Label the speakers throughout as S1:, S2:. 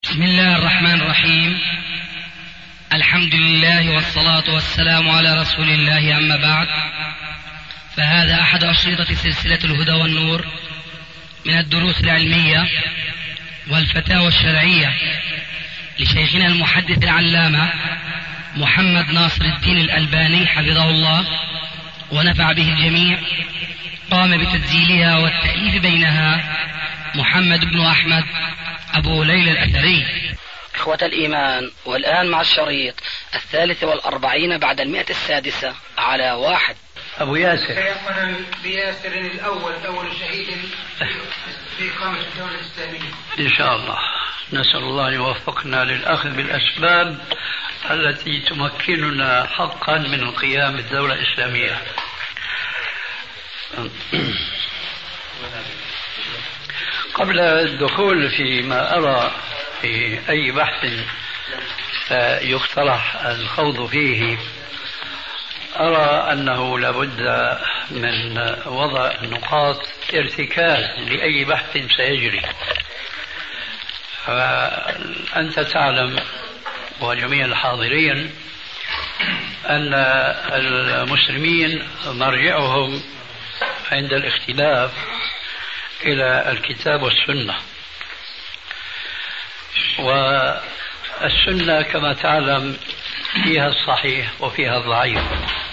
S1: بسم الله الرحمن الرحيم. الحمد لله والصلاة والسلام على رسول الله، أما بعد، فهذا أحد أشرطة سلسلة الهدى والنور من الدروس العلمية والفتاوى الشرعية لشيخنا المحدث العلامة محمد ناصر الدين الألباني حفظه الله ونفع به الجميع. قام بتسجيلها والتأليف بينها محمد بن أحمد أبو ليلى الأثري.
S2: إخوة الإيمان، والآن مع الشريط 43 بعد 106 على 1.
S3: أبو ياسر
S4: سيقبل بياسر الأول شهيد في إقامة الدولة الإسلامية
S3: إن شاء الله. نسأل الله أن يوفقنا للأخذ بالأسباب التي تمكننا حقا من القيام بالدولة الإسلامية. قبل الدخول فيما أرى في أي بحث يقترح الخوض فيه، أرى أنه لابد من وضع نقاط ارتكاز لأي بحث سيجري. فأنت تعلم وجميع الحاضرين أن المسلمين مرجعهم عند الاختلاف إلى الكتاب والسنة، والسنة كما تعلم فيها الصحيح وفيها الضعيف.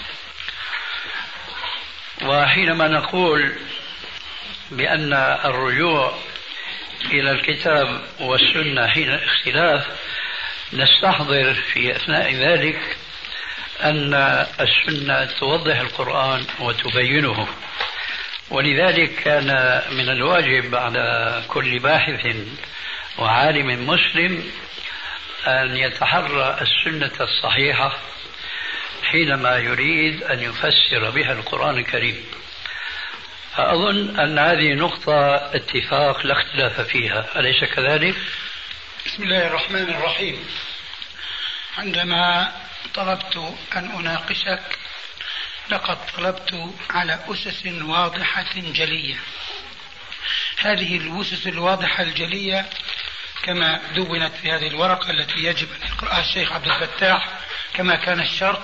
S3: وحينما نقول بأن الرجوع إلى الكتاب والسنة حين الاختلاف، نستحضر في أثناء ذلك أن السنة توضح القرآن وتبينه، ولذلك كان من الواجب على كل باحث وعالم مسلم أن يتحرى السنة الصحيحة حينما يريد أن يفسر بها القرآن الكريم. فأظن أن هذه نقطة اتفاق لا اختلاف فيها، أليس كذلك؟
S4: بسم الله الرحمن الرحيم. عندما طلبت أن أناقشك لقد طلبت على أسس واضحة جلية. هذه الأسس الواضحة الجلية كما دونت في هذه الورقة التي يجب أن يقرأها الشيخ عبد الفتاح كما كان الشرط،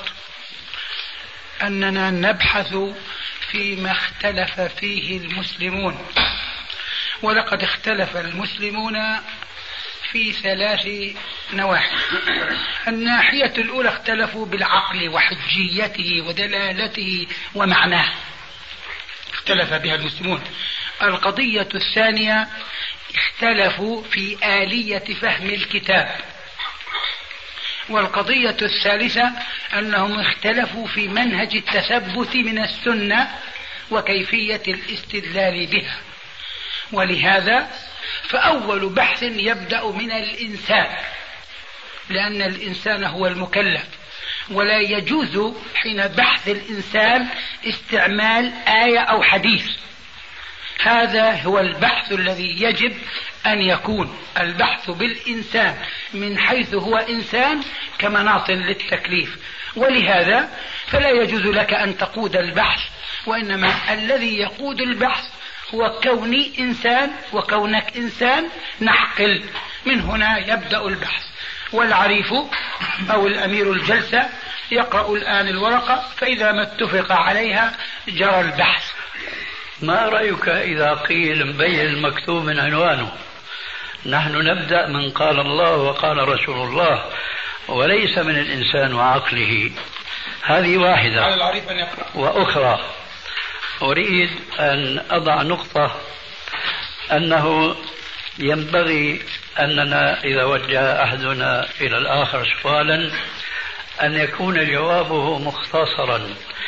S4: أننا نبحث فيما اختلف فيه المسلمون. ولقد اختلف المسلمون في 3 نواحي. الناحية الأولى اختلفوا بالعقل وحجيته ودلالته ومعناه، اختلف بها المسلمون. القضية الثانية اختلفوا في آلية فهم الكتاب. والقضية الثالثة أنهم اختلفوا في منهج التثبت من السنة وكيفية الاستدلال بها. ولهذا فأول بحث يبدأ من الإنسان، لأن الإنسان هو المكلف، ولا يجوز حين بحث الإنسان استعمال آية أو حديث. هذا هو البحث الذي يجب أن يكون، البحث بالإنسان من حيث هو إنسان كمناط للتكليف. ولهذا فلا يجوز لك أن تقود البحث، وإنما الذي يقود البحث هو كوني إنسان وكونك إنسان، نحقل من هنا يبدأ البحث. والعريف أو الأمير الجلسة يقرأ الآن الورقة، فإذا ما اتفق عليها جرى البحث.
S3: ما رأيك إذا قيل مبين المكتوب من عنوانه؟ نحن نبدأ من قال الله وقال رسول الله، وليس من الإنسان وعقله. هذه واحدة.
S4: على العريف أن يقرأ.
S3: وأخرى أريد أن أضع نقطة، أنه ينبغي أننا إذا وجه أحدنا إلى الآخر سؤالا أن يكون جوابه مختصرا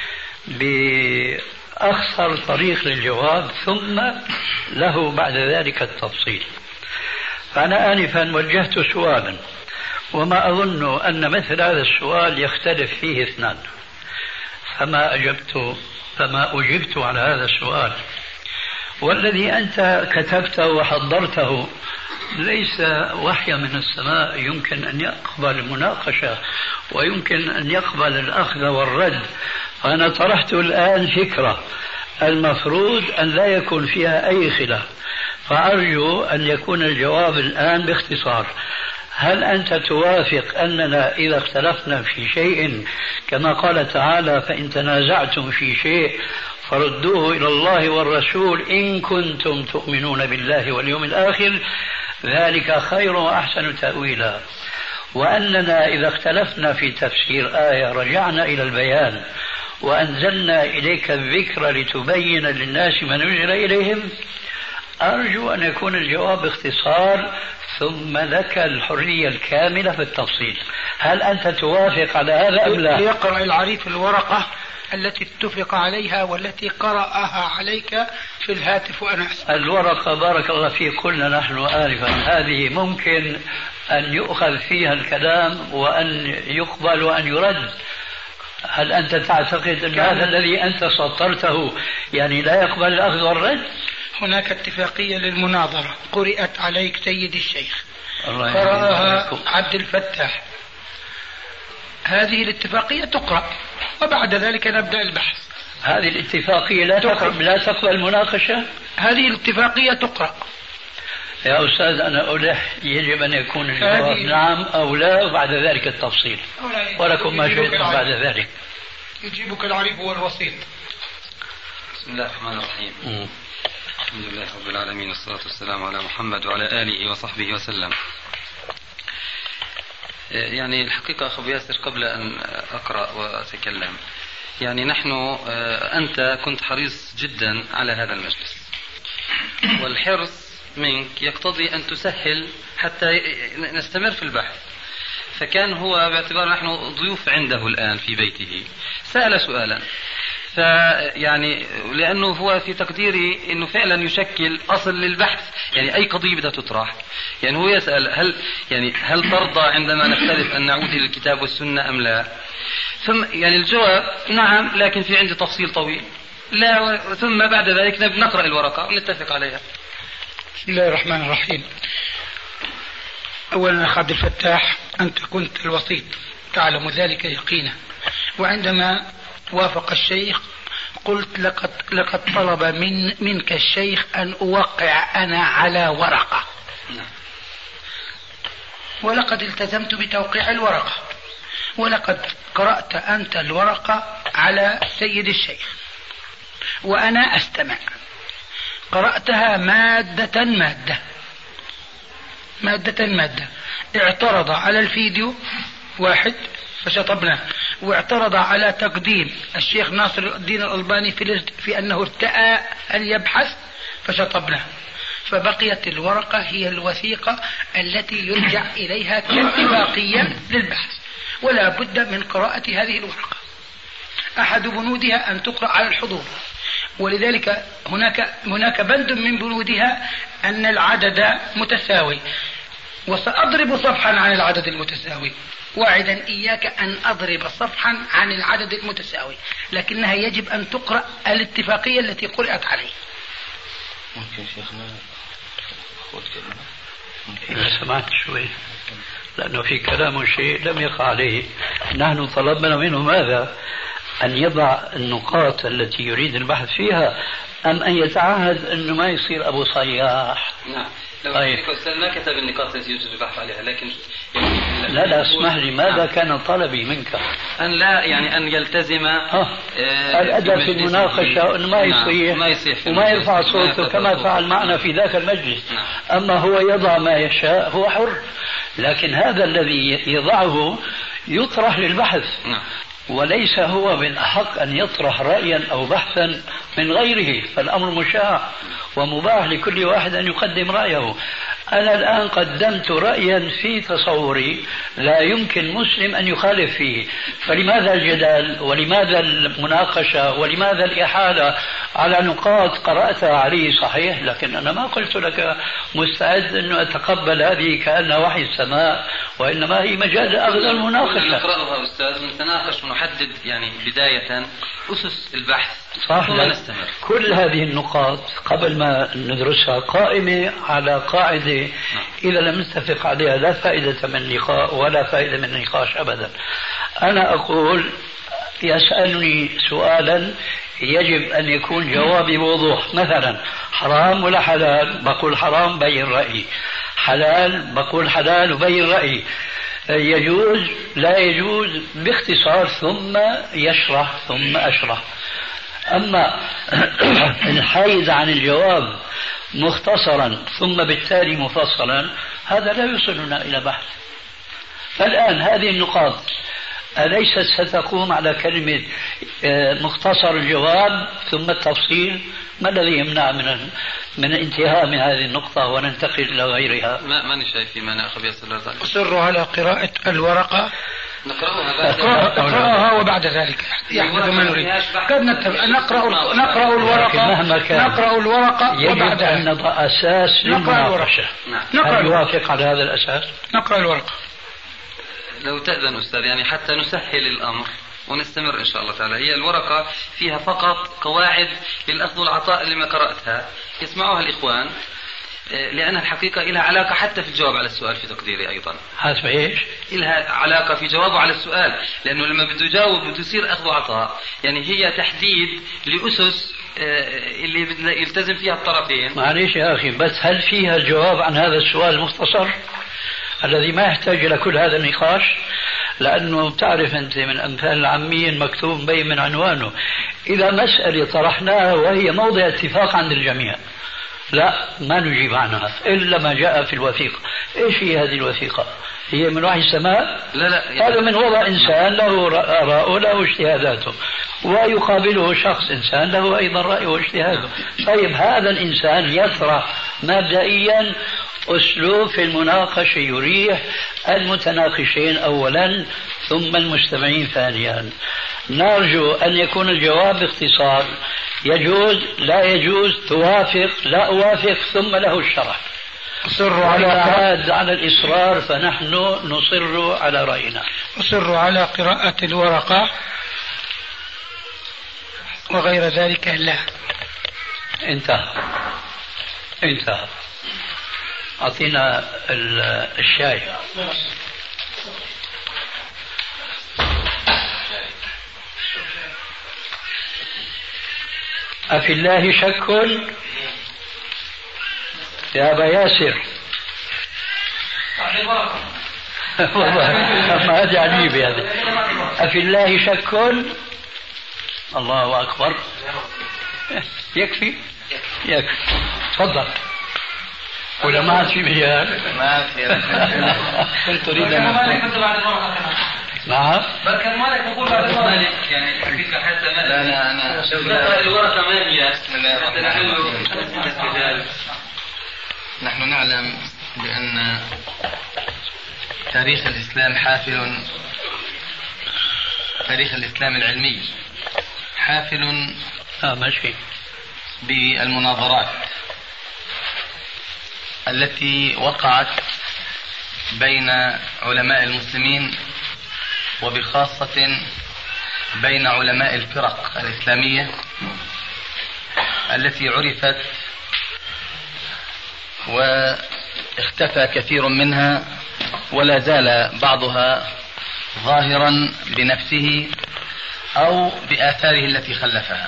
S3: بأخصر طريق للجواب، ثم له بعد ذلك التفصيل. فأنا آنفا وجهت سؤالا، وما أظن أن مثل هذا السؤال يختلف فيه 2، فما أجبت على هذا السؤال. والذي أنت كتبته وحضرته ليس وحي من السماء يمكن أن يقبل المناقشة ويمكن أن يقبل الأخذ والرد. فأنا طرحت الآن فكرة المفروض أن لا يكون فيها أي خلاف، فأرجو أن يكون الجواب الآن باختصار. هل أنت توافق أننا إذا اختلفنا في شيء كما قال تعالى فإن تنازعتم في شيء فردوه إلى الله والرسول إن كنتم تؤمنون بالله واليوم الآخر ذلك خير وأحسن تأويلا، وأننا إذا اختلفنا في تفسير آية رجعنا إلى البيان وأنزلنا إليك الذكر لتبين للناس ما نزل إليهم؟ أرجو أن يكون الجواب باختصار ثم لك الحرية الكاملة في التفصيل. هل أنت توافق على هذا أم لا؟
S4: ليقرأ العريف الورقة التي اتفق عليها والتي قرأها عليك في الهاتف وأنا أسمع.
S3: الورقة بارك الله فيك قلنا نحن آنفا هذه ممكن أن يؤخذ فيها الكلام وأن يقبل وأن يرد. هل أنت تعتقد أن هذا الذي أنت سطرته يعني لا يقبل الأخذ والرد؟
S4: هناك اتفاقية للمناظرة قرأت عليك سيد الشيخ، قرأها عبد الفتاح، هذه الاتفاقية تقرأ وبعد ذلك نبدأ البحث.
S3: هذه الاتفاقية لا تقبل مناقشة؟
S4: هذه الاتفاقية تقرأ
S3: يا أستاذ. أنا ألح يجب أن يكون الجواب نعم أو لا وبعد ذلك التفصيل، ولكم ما شئتم بعد ذلك.
S4: يجيبك العريف والوسيط.
S5: بسم الله الرحمن الرحيم. الحمد لله رب العالمين والصلاة والسلام على محمد وعلى آله وصحبه وسلم. يعني الحقيقة أخو ياسر قبل أن أقرأ وأتكلم يعني نحن أنت كنت حريص جدا على هذا المجلس، والحرص منك يقتضي أن تسهل حتى نستمر في البحث. فكان هو باعتبار نحن ضيوف عنده الآن في بيته سأل سؤالا، فيعني لأنه هو في تقديري أنه فعلا يشكل أصل للبحث، يعني أي قضية بدها تطرح يعني هو يسأل هل ترضى عندما نختلف أن نعود إلى الكتاب والسنة أم لا؟ ثم يعني الجواب نعم، لكن في عندي تفصيل طويل لا، ثم بعد ذلك نقرأ الورقة ونتفق عليها.
S4: بسم الله الرحمن الرحيم. أولا أخ عبد الفتاح، أنت كنت الوسيط تعلم ذلك يقينا، وعندما وافق الشيخ قلت لقد طلب منك الشيخ أن أوقع أنا على ورقة، ولقد التزمت بتوقيع الورقة، ولقد قرأت أنت الورقة على سيد الشيخ وأنا أستمع. قرأتها مادة مادة. اعترض على الفيديو واحد فشطبناه، واعترض على تقديم الشيخ ناصر الدين الألباني في أنه ارتأى أن يبحث فشطبناه. فبقيت الورقة هي الوثيقة التي يرجع إليها كاتفاقية للبحث، ولا بد من قراءة هذه الورقة. أحد بنودها أن تقرأ على الحضور، ولذلك هناك بند من بنودها أن العدد متساوي، وسأضرب صفحا عن العدد المتساوي، واعدا إياك أن أضرب صفحا عن العدد المتساوي، لكنها يجب أن تقرأ الاتفاقية التي قرأت عليه.
S5: ممكن شيخنا خذ كلمة
S3: إذا سمعت شوي، لأنه في كلام شيء لم يقع عليه. نحن طلبنا منه ماذا؟ أن يضع النقاط التي يريد البحث فيها، أم أن يتعهد أنه ما يصير أبو صياح؟
S5: نعم. لو ما كتب النقاط التي يجب البحث عليها، لكن
S3: لا اسمح لي، ماذا كان طلبي منك؟
S5: أن لا يعني أن يلتزم
S3: الأدب في المناقشة، أنه ما يصيح وما يرفع صوته كما فعل معنا في ذاك المجلس. أما هو يضع ما يشاء هو حر، لكن هذا الذي يضعه يطرح للبحث، وليس هو من أحق أن يطرح رأيا أو بحثا من غيره. فالأمر مشاع ومباح لكل واحد أن يقدم رأيه. أنا الآن قدمت رأيا في تصوري لا يمكن مسلم أن يخالف فيه، فلماذا الجدال ولماذا المناقشة ولماذا الإحالة على نقاط قرأتها علي صحيح، لكن أنا ما قلت لك مستعد أن أتقبل هذه كأنها وحي السماء، وإنما هي مجال أخذ المناقشة.
S5: نقرأها أستاذ، نتناقش ونحدد يعني بداية أسس البحث
S3: صح. كل هذه النقاط قبل ما ندرسها قائمة على قاعدة إذا لم نتفق عليها لا فائدة من اللقاء ولا فائدة من النقاش أبدا. أنا أقول يسألني سؤالا يجب أن يكون جوابي بوضوح، مثلا حرام ولا حلال؟ بقول حرام، بين رأيي. حلال بقول حلال وبين رأيي، يجوز لا يجوز باختصار ثم يشرح ثم أشرح. أما الحيز عن الجواب مختصرا ثم بالتالي مفصلا هذا لا يوصلنا إلى بحث. فالآن هذه النقاط أليست ستقوم على كلمة مختصر الجواب ثم التفصيل؟ ما الذي يمنع من الانتهاء من هذه النقطة وننتقل إلى غيرها؟
S5: ماني شايف في مانع أخي ياسر.
S4: أصر على قراءة الورقة، نقرأها وبعد ذلك يحدث ما نريد. قد نقرأ الورقة، نقرأ الورقة
S3: يجب أن نضع أساس للمناقشة. هل يوافق على هذا الأساس؟
S4: نقرأ الورقة
S5: لو تأذن أستاذ، يعني حتى نسهل الأمر ونستمر إن شاء الله تعالى. هي الورقة فيها فقط قواعد للأخذ والعطاء اللي ما قرأتها يسمعوها الإخوان، لأنها الحقيقة لها علاقة حتى في الجواب على السؤال في تقديري أيضا.
S3: حسب إيش؟
S5: لها علاقة في جوابه على السؤال، لأنه لما بده يجاوب بده يصير أخذ وعطاء، يعني هي تحديد لأسس اللي يلتزم فيها الطرفين.
S3: معليش يا أخي، بس هل فيها الجواب عن هذا السؤال المختصر الذي ما يحتاج إلى كل هذا النقاش؟ لأنه تعرف أنت من أمثال العاميين مكتوب بين من عنوانه، إذا مسألة طرحناها وهي موضع اتفاق عند الجميع لا ما نجيب عنها إلا ما جاء في الوثيقة. إيش هي هذه الوثيقة؟ هي من وحي السماء؟
S5: لا
S3: هذا من وضع إنسان له آراءه له اجتهاداته، ويقابله شخص إنسان له أيضا رأيه واجتهاده. طيب هذا الإنسان يطرح مبدئيا أسلوب في المناقشة يريح المتناقشين أولا ثم المستمعين ثانيا. نرجو أن يكون الجواب باختصار، يجوز لا يجوز، توافق لا أوافق، ثم له الشرح.
S4: أصر
S3: على الإصرار فنحن نصر على رأينا.
S4: أصر على قراءة الورقة وغير ذلك لا.
S3: انتهى. أعطينا الشاي. أفي الله شك يا أبا ياسر؟ والله هذا عجيب هذا. أفي الله شك؟ الله أكبر. يكفي تفضل. ولا ما عاد في مجال؟
S5: ما في.
S3: كنت أريد أن نعم.
S5: بل كان مالك نقول بعد مالك يعني الحقيقة حتى لا أنا الورقة ما هي.
S6: نحن نعلم بأن تاريخ الإسلام حافل، تاريخ الإسلام العلمي حافل
S3: ماشي
S6: بالمناظرات التي وقعت بين علماء المسلمين وبخاصة بين علماء الفرق الإسلامية التي عرفت واختفى كثير منها ولا زال بعضها ظاهرا بنفسه أو بآثاره التي خلفها.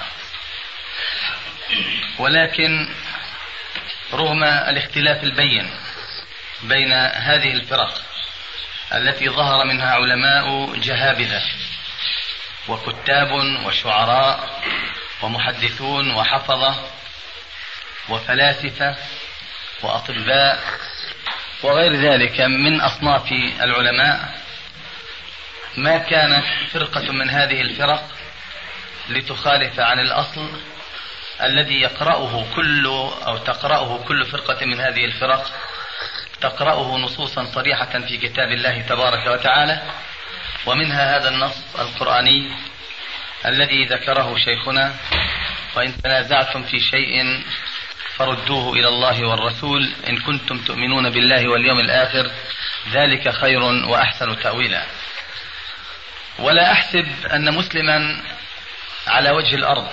S6: ولكن رغم الاختلاف البين بين هذه الفرق التي ظهر منها علماء جهابذة وكتاب وشعراء ومحدثون وحفظة وفلاسفة وأطباء وغير ذلك من أصناف العلماء، ما كانت فرقة من هذه الفرق لتخالف عن الأصل الذي تقرأه كل فرقة من هذه الفرق، تقرأه نصوصا صريحة في كتاب الله تبارك وتعالى، ومنها هذا النص القرآني الذي ذكره شيخنا: وإن تنازعتم في شيء فردوه إلى الله والرسول إن كنتم تؤمنون بالله واليوم الآخر ذلك خير وأحسن تأويلا. ولا أحسب أن مسلما على وجه الأرض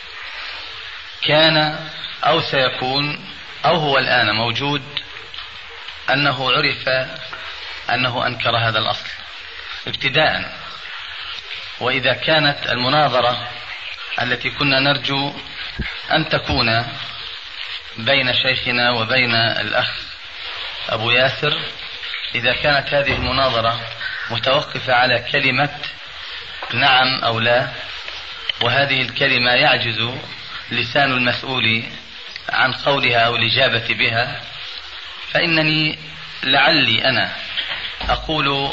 S6: كان أو سيكون أو هو الآن موجود أنه عرف أنه أنكر هذا الأصل ابتداء. وإذا كانت المناظرة التي كنا نرجو أن تكون بين شيخنا وبين الأخ أبو ياسر إذا كانت هذه المناظرة متوقفة على كلمة نعم أو لا، وهذه الكلمة يعجز لسان المسؤول عن قولها أو الإجابة بها، فإنني لعلي أنا أقول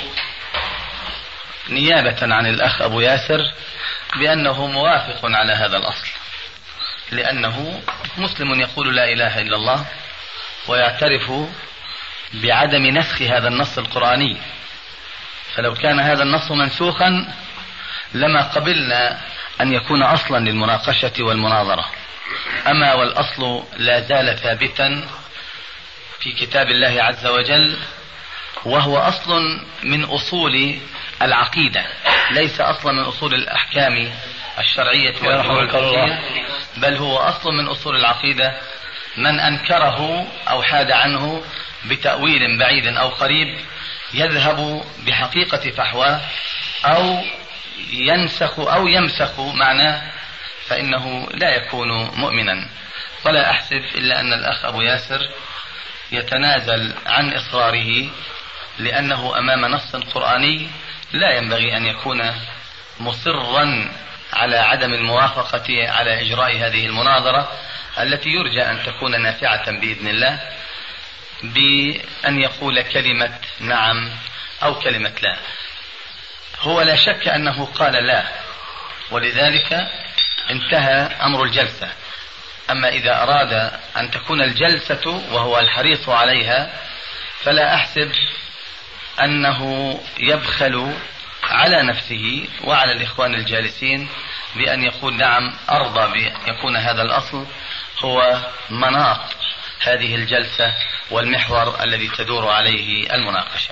S6: نيابة عن الأخ أبو ياسر بأنه موافق على هذا الأصل، لأنه مسلم يقول لا إله إلا الله ويعترف بعدم نسخ هذا النص القرآني، فلو كان هذا النص منسوخا لما قبلنا أن يكون أصلا للمناقشة والمناظرة. أما والأصل لا زال ثابتا في كتاب الله عز وجل، وهو أصل من أصول العقيدة، ليس أصلا من أصول الأحكام الشرعية والفقهية، بل هو أصل من أصول العقيدة. من أنكره أو حاد عنه بتأويل بعيد أو قريب يذهب بحقيقة فحواه أو ينسخ أو يمسخ معناه، فإنه لا يكون مؤمنا. ولا أحسب إلا أن الأخ أبو ياسر يتنازل عن إصراره، لأنه أمام نص قرآني لا ينبغي أن يكون مصرا على عدم الموافقة على إجراء هذه المناظرة التي يرجى أن تكون نافعة بإذن الله، بأن يقول كلمة نعم أو كلمة لا. هو لا شك أنه قال لا، ولذلك انتهى أمر الجلسة. أما إذا أراد أن تكون الجلسة وهو الحريص عليها، فلا أحسب أنه يبخل على نفسه وعلى الإخوان الجالسين بأن يقول نعم أرضى بأن يكون هذا الأصل هو مناط هذه الجلسة والمحور الذي تدور عليه المناقشة.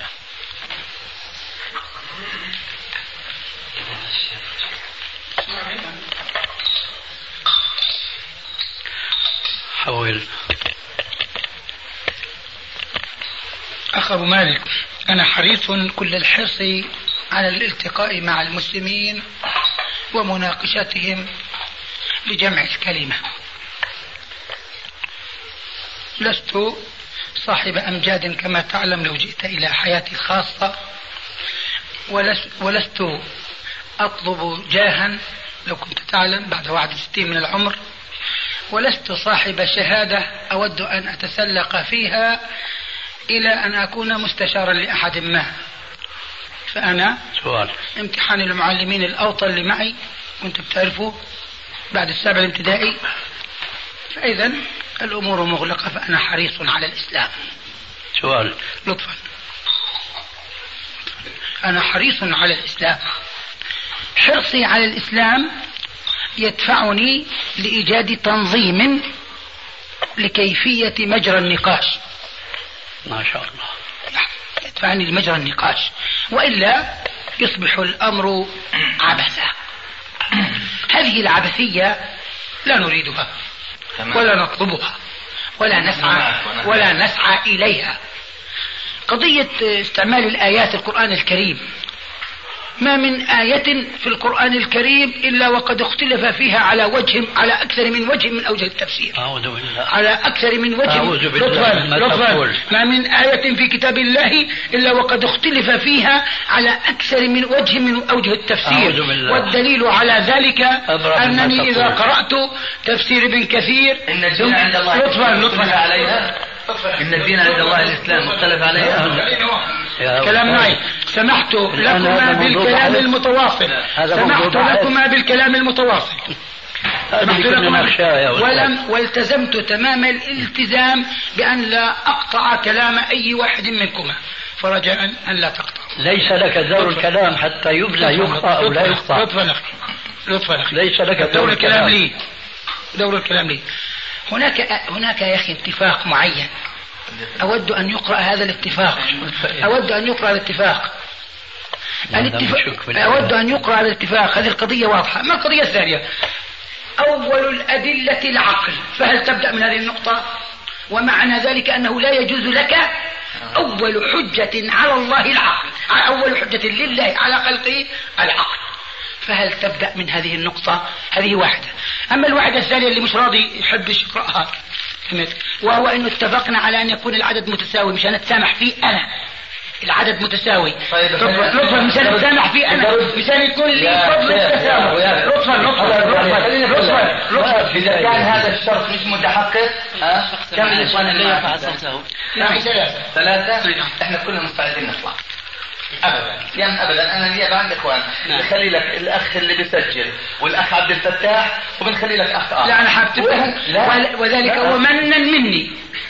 S3: حول.
S4: أخ أبو مالك، أنا حريص كل الحرص على الالتقاء مع المسلمين ومناقشتهم لجمع الكلمة. لست صاحب أمجاد كما تعلم لو جئت إلى حياتي الخاصة، ولست أطلب جاها لو كنت تعلم بعد 61 من العمر، ولست صاحب شهادة أود أن أتسلق فيها إلى أن أكون مستشارا لأحد ما. فأنا
S3: سؤال
S4: امتحان المعلمين الأوطن اللي معي كنت بتعرفه بعد 7 الابتدائي، فإذا الأمور مغلقة، فأنا حريص على الإسلام.
S3: سؤال
S4: لطفا، أنا حريص على الإسلام. حرصي على الإسلام يدفعني لإيجاد تنظيم لكيفية مجرى النقاش.
S3: ما شاء الله.
S4: يدفعني لمجرى النقاش، وإلا يصبح الأمر عبثا. هذه العبثية لا نريدها ولا نطلبها ولا نسعى إليها. قضية استعمال الآيات القرآن الكريم، ما من آية في القرآن الكريم إلا وقد اختلف فيها على أكثر من وجه من أوجه التفسير.
S3: أعوذ بالله.
S4: على أكثر من وجه.
S3: أعوذ بالله.
S4: لطفا. ما من آية في كتاب الله إلا وقد اختلف فيها على أكثر من وجه من أوجه التفسير. والدليل على ذلك أنني إذا قرأت تفسير ابن كثير
S6: إن الدين عند الله لطفا عليها، إن الدين عند الله الإسلام مختلف عليها.
S4: كلام معي. سمحت لكما بالكلام المتواصل. والتزمت تمام الالتزام بأن لا أقطع كلام أي واحد منكما، فرجاء أن لا تقطع.
S3: ليس لك دور الكلام حتى يبدأ يخطأ أو لا يخطأ.
S4: لطفا أخي.
S3: ليس لك
S4: دور الكلام لي. هناك يا أخي اتفاق معين، أود أن يقرأ هذا الاتفاق. أود أن يقرأ الاتفاق. هذه القضية واضحة. ما القضية الثانية؟ أول الأدلة العقل، فهل تبدأ من هذه النقطة؟ ومعنى ذلك أنه لا يجوز لك أول حجة على الله العقل، أول حجة لله على خلقه العقل، فهل تبدأ من هذه النقطة؟ هذه واحدة. أما الواحدة الثانية اللي مش راضي يحبش يقرأها، وهو انه اتفقنا على ان يكون العدد متساوي مشان اتسامح فيه انا. العدد متساوي.
S6: طيب
S4: لطفا مشان اتسامح فيه انا، مشان يكون لي فضل التسامح. لطفا
S6: اذا كان هذا الشرط مش متحقق
S2: كم الإخوان اللي فحصلته؟
S6: ثلاثة. احنا كلنا مستعدين نطلع. ابدا يعني ابدا. انا لي بعد اخوان بخلي لك الاخ اللي بيسجل والاخ عبد الفتاح وبنخلي لك اخ
S4: لا انا حبتبه وذلك هو منا مني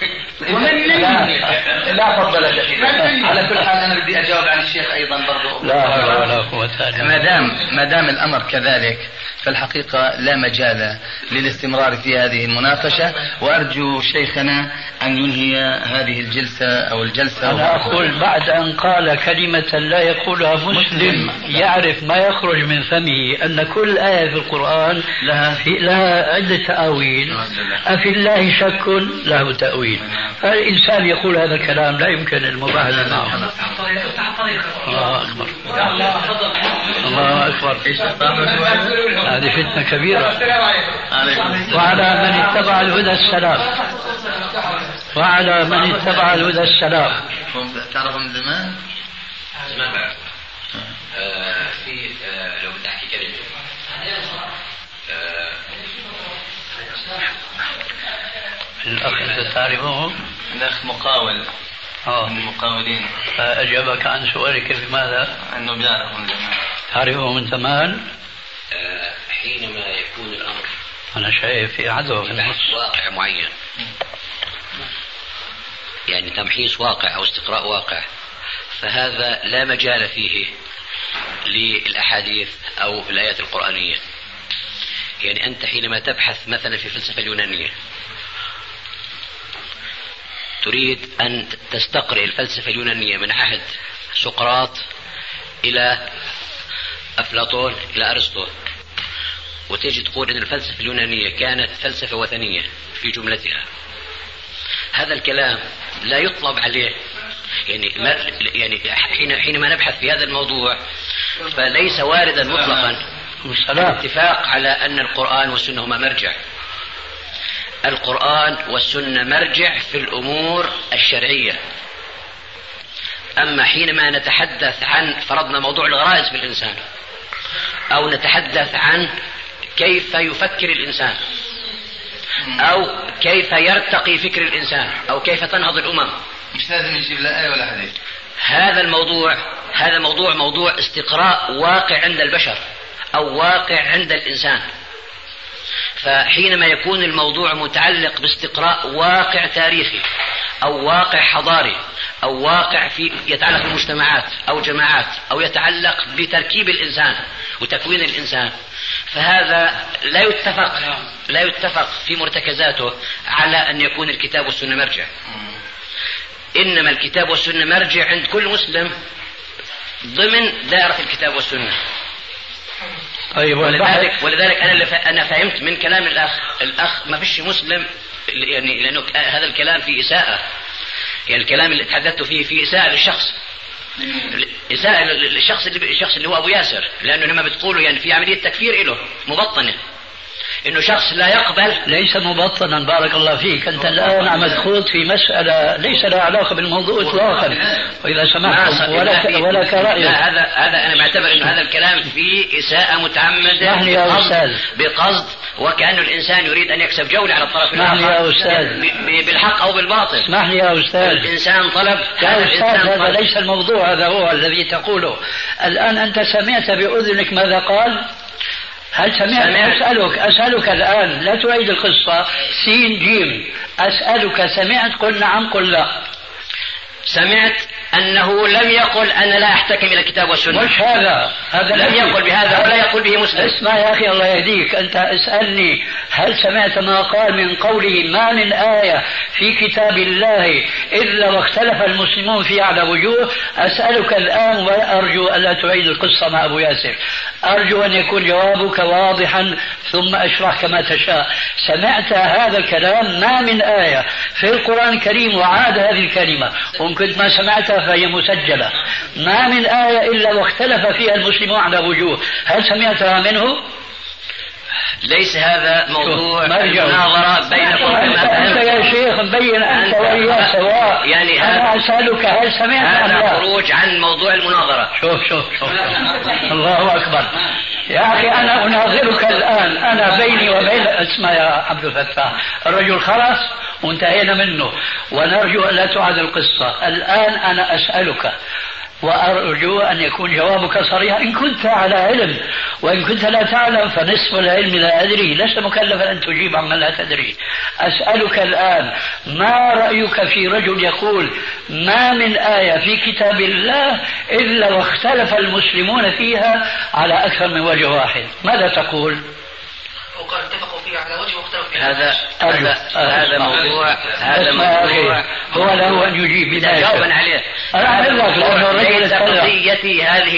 S6: لا فضل على كل حال انا بدي اجاوب عن الشيخ ايضا برضو.
S3: لا حول ولا قوة الا بالله.
S6: ما دام الامر كذلك فالحقيقة لا مجال للاستمرار في هذه المناقشة، وارجو شيخنا ان ينهي هذه الجلسة او الجلسة.
S3: انا اقول بعد ان قال كلمة لا يقولها مسلم يعرف ما يخرج من فمه ان كل آية في القرآن لها عدة تأويل. أفي الله شك له تأويل. فالإنسان يقول هذا الكلام لا يمكن المباهلة معه. الله أكبر الله أكبر. هذه فتنة كبيرة. وعلى من اتبع الهدى السلام. وعلى من اتبع الهدى السلام.
S6: تعرفوا من زمان
S7: بعد في لو بدي احكي كلمه
S3: الأخ أنت تعرفه؟
S6: الأخ مقاول من المقاولين.
S3: أجابك عن سؤالك بماذا؟
S6: أنه بيعرفه من زمان.
S3: تعرفه من زمان؟
S7: حينما يكون الأمر
S3: أنا شايف في عدوى في النص
S7: واقع معين، يعني تمحيص واقع أو استقراء واقع، فهذا لا مجال فيه للأحاديث أو الآيات القرآنية. يعني أنت حينما تبحث مثلا في الفلسفة اليونانية تريد أن تستقرئ الفلسفة اليونانية من عهد سقراط إلى أفلاطون إلى أرسطو، وتجي تقول أن الفلسفة اليونانية كانت فلسفة وثنية في جملتها. هذا الكلام لا يطلب عليه. يعني حينما نبحث في هذا الموضوع فليس واردا مطلقا الاتفاق على أن القرآن والسنة هما مرجع. القرآن والسنة مرجع في الأمور الشرعية. أما حينما نتحدث عن فرضنا موضوع الغرائز في الإنسان، أو نتحدث عن كيف يفكر الإنسان، أو كيف يرتقي فكر الإنسان، أو كيف تنهض الأمم،
S6: مش لازم يجيب لا آية ولا حديث.
S7: هذا موضوع استقراء واقع عند البشر أو واقع عند الإنسان. فحينما يكون الموضوع متعلق باستقراء واقع تاريخي أو واقع حضاري أو واقع يتعلق بالمجتمعات أو جماعات أو يتعلق بتركيب الإنسان وتكوين الإنسان، فهذا لا يتفق في مرتكزاته على أن يكون الكتاب والسنة مرجع. إنما الكتاب والسنة مرجع عند كل مسلم ضمن دائرة الكتاب والسنة.
S3: طيب
S7: ولذلك أنا فهمت من كلام الأخ ما فيش مسلم، يعني لأنه هذا الكلام فيه إساءة. يعني الكلام اللي تحدثت فيه إساءة للشخص، إساءة للشخص اللي هو أبو ياسر، لأنه لما بتقوله يعني في عملية تكفير له مبطنة، إنه شخص لا يقبل.
S3: ليس مبطنا بارك الله فيك. أنت الآن عم تخوض في مسألة ليس لها علاقة بالموضوع إطلاقا، وإذا سمحت ولا كرأي.
S7: هذا أنا معتبر إنه هذا الكلام فيه إساءة متعمدة بقصد، وكأنه الإنسان يريد أن يكسب جولة على الطرف الآخر بالحق أو بالباطل.
S3: اسمح لي يا أستاذ.
S7: الإنسان طلب.
S3: هذا ليس الموضوع، هذا هو الذي تقوله. الآن أنت سمعت بأذنك ماذا قال؟ هل سمعت؟ أسألك الآن، لا تعيد القصة. سين جيم، أسألك سمعت؟ قل نعم قل لا.
S7: سمعت أنه لم يقل أنا لا أحتكم إلى الكتاب والسنة.
S3: مش هذا
S7: لم يقل بهذا ولا يقول به مسلم.
S3: اسمع يا أخي الله يهديك، أنت اسألني هل سمعت ما قال من قوله ما من آية في كتاب الله إلا واختلف المسلمون فيه على وجوه. أسألك الآن وأرجو ألا تعيد القصة مع أبو ياسر، أرجو أن يكون جوابك واضحا ثم أشرح كما تشاء. سمعت هذا الكلام ما من آية في القرآن الكريم، وعاد هذه الكلمة وإن كنت ما سمعتها فهي مسجلة، ما من آية إلا واختلف فيها المسلمون على وجوه، هل سمعتها منه؟
S7: ليس هذا موضوع المناظرة بينكم كما
S3: أنت يا شيخ مبين أنت وياه سواء.
S7: يعني
S3: أنا أسألك هل سمعت
S7: هذا خروج عن موضوع المناظرة.
S3: شوف الله أكبر يا أخي، أنا أناظرك الآن، أنا بيني وبين اسمع يا عبد الفتاح، الرجل خلاص وانتهينا منه، ونرجو أن لا تعاد القصة. الآن أنا أسألك وأرجو أن يكون جوابك صريحا إن كنت على علم، وإن كنت لا تعلم فنصف العلم لا أدري، لست مكلفا أن تجيب عما لا تدري. أسألك الآن ما رأيك في رجل يقول ما من آية في كتاب الله إلا واختلف المسلمون فيها على أكثر من وجه واحد، ماذا تقول؟
S1: وقال اتفقوا فيه على وجه واختلفوا فيه.
S7: هذا موضوع
S3: هو له أن يجيب
S7: جوابا عليه. ليس قضيتي هذه،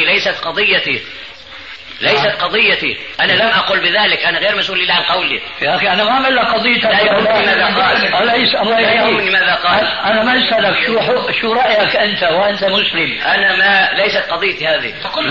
S7: ليست قضيتي. أنا لم أقل بذلك، أنا غير مسؤول إلا عن قولي.
S3: يا أخي أنا ما أعمل لك قضيتك.
S7: لا يهمني ماذا قال.
S3: الله يهمني
S7: ماذا قال.
S3: أنا ما أسألك شو رأيك أنت وأنت مسلم.
S7: أنا ما ليست قضيتي هذه.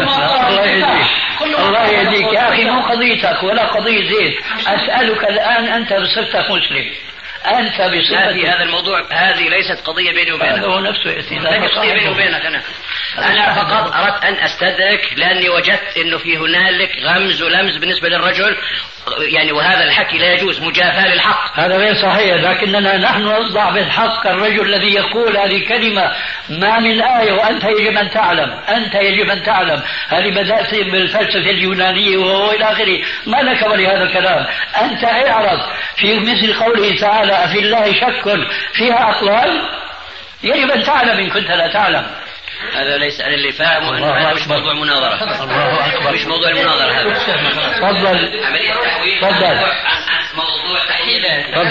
S3: الله يهديك يا أخي، مو قضيتك ولا قضية زيد. أسألك الآن أنت بصفتك مسلم، أنت بصفتك
S7: هذا الموضوع، هذه ليست قضية بيني وبينك.
S3: هذا هو نفسه
S7: ليست قضية بيني وبينك. أنا فقط أردت أن أستدرك، لأني وجدت أنه في هنالك غمز ولمز بالنسبة للرجل، يعني وهذا الحكي لا يجوز، مجافاة للحق.
S3: هذا غير صحيح، لكننا نحن نصدع بالحق. الرجل الذي يقول هذه الكلمة ما من آية وأنت يجب أن تعلم، هذه بدأت بالفلسفة اليونانية وإلى آخره، ما لك ولهذا الكلام. أنت اعرض في مثل قوله تعالى أفي الله شك فيها أقوال، يجب أن تعلم إن كنت لا تعلم.
S7: هذا ليس أنا اللي فاهمه أنه هذا مش موضوع مناظرة.
S3: الله أكبر،
S7: مش موضوع المناظرة هذا.
S3: تفضل.
S7: عملية تحويل.
S3: تفضل.
S7: موضوع تحويل.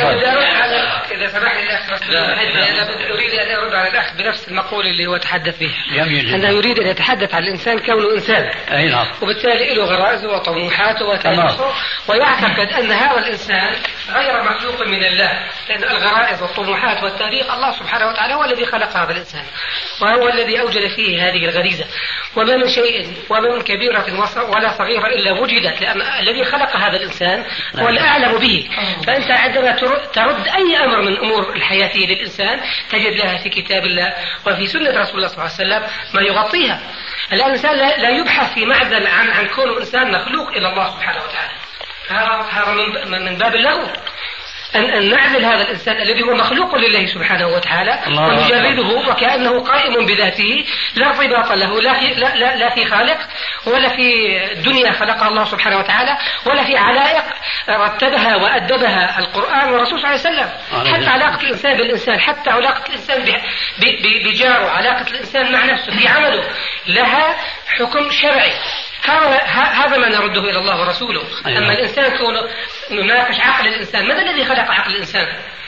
S1: إذا سمح لي الأخ، أنا أريد أن أرد على الأخ بنفس المقولة اللي هو تحدث فيها. أنه يريد أن يتحدث عن الإنسان كونه إنسان.
S3: أي نعم.
S1: وبالتالي له غرائزه وطموحاته وتاريخه، ويعتقد أن هذا الإنسان غير مخلوق من الله، لأن الغرائز والطموحات والتاريخ الله سبحانه وتعالى هو الذي خلق هذا الإنسان، وهو الذي أوجد فيه هذه الغريزة. وما من شيء وما من كبيرة ولا صغيرة إلا وجدت، لأن الذي خلق هذا الإنسان هو الأعلم به. فأنت عندما ترد أي أمر من أمور الحياة للإنسان تجد لها في كتاب الله وفي سنة رسول الله صلى الله عليه وسلم ما يغطيها. الإنسان لا يبحث في معزل عن كونه إنسان مخلوق إلى الله سبحانه وتعالى. هذا من باب اللغو، أن نعزل هذا الإنسان الذي هو مخلوق لله سبحانه وتعالى ونجرده وكأنه قائم بذاته، لا ارتباط له لا في خالق ولا في دنيا خلقها الله سبحانه وتعالى ولا في علائق رتبها وأدبها القرآن والرسول صلى الله عليه وسلم. حتى علاقة الإنسان بالإنسان، حتى علاقة الإنسان بجاره، علاقة الإنسان مع نفسه في عمله، لها حكم شرعي. هذا ما نرده إلى الله ورسوله. أما الإنسان كونه نناقش عقل الإنسان، ماذا الذي خلق عقل الإنسان؟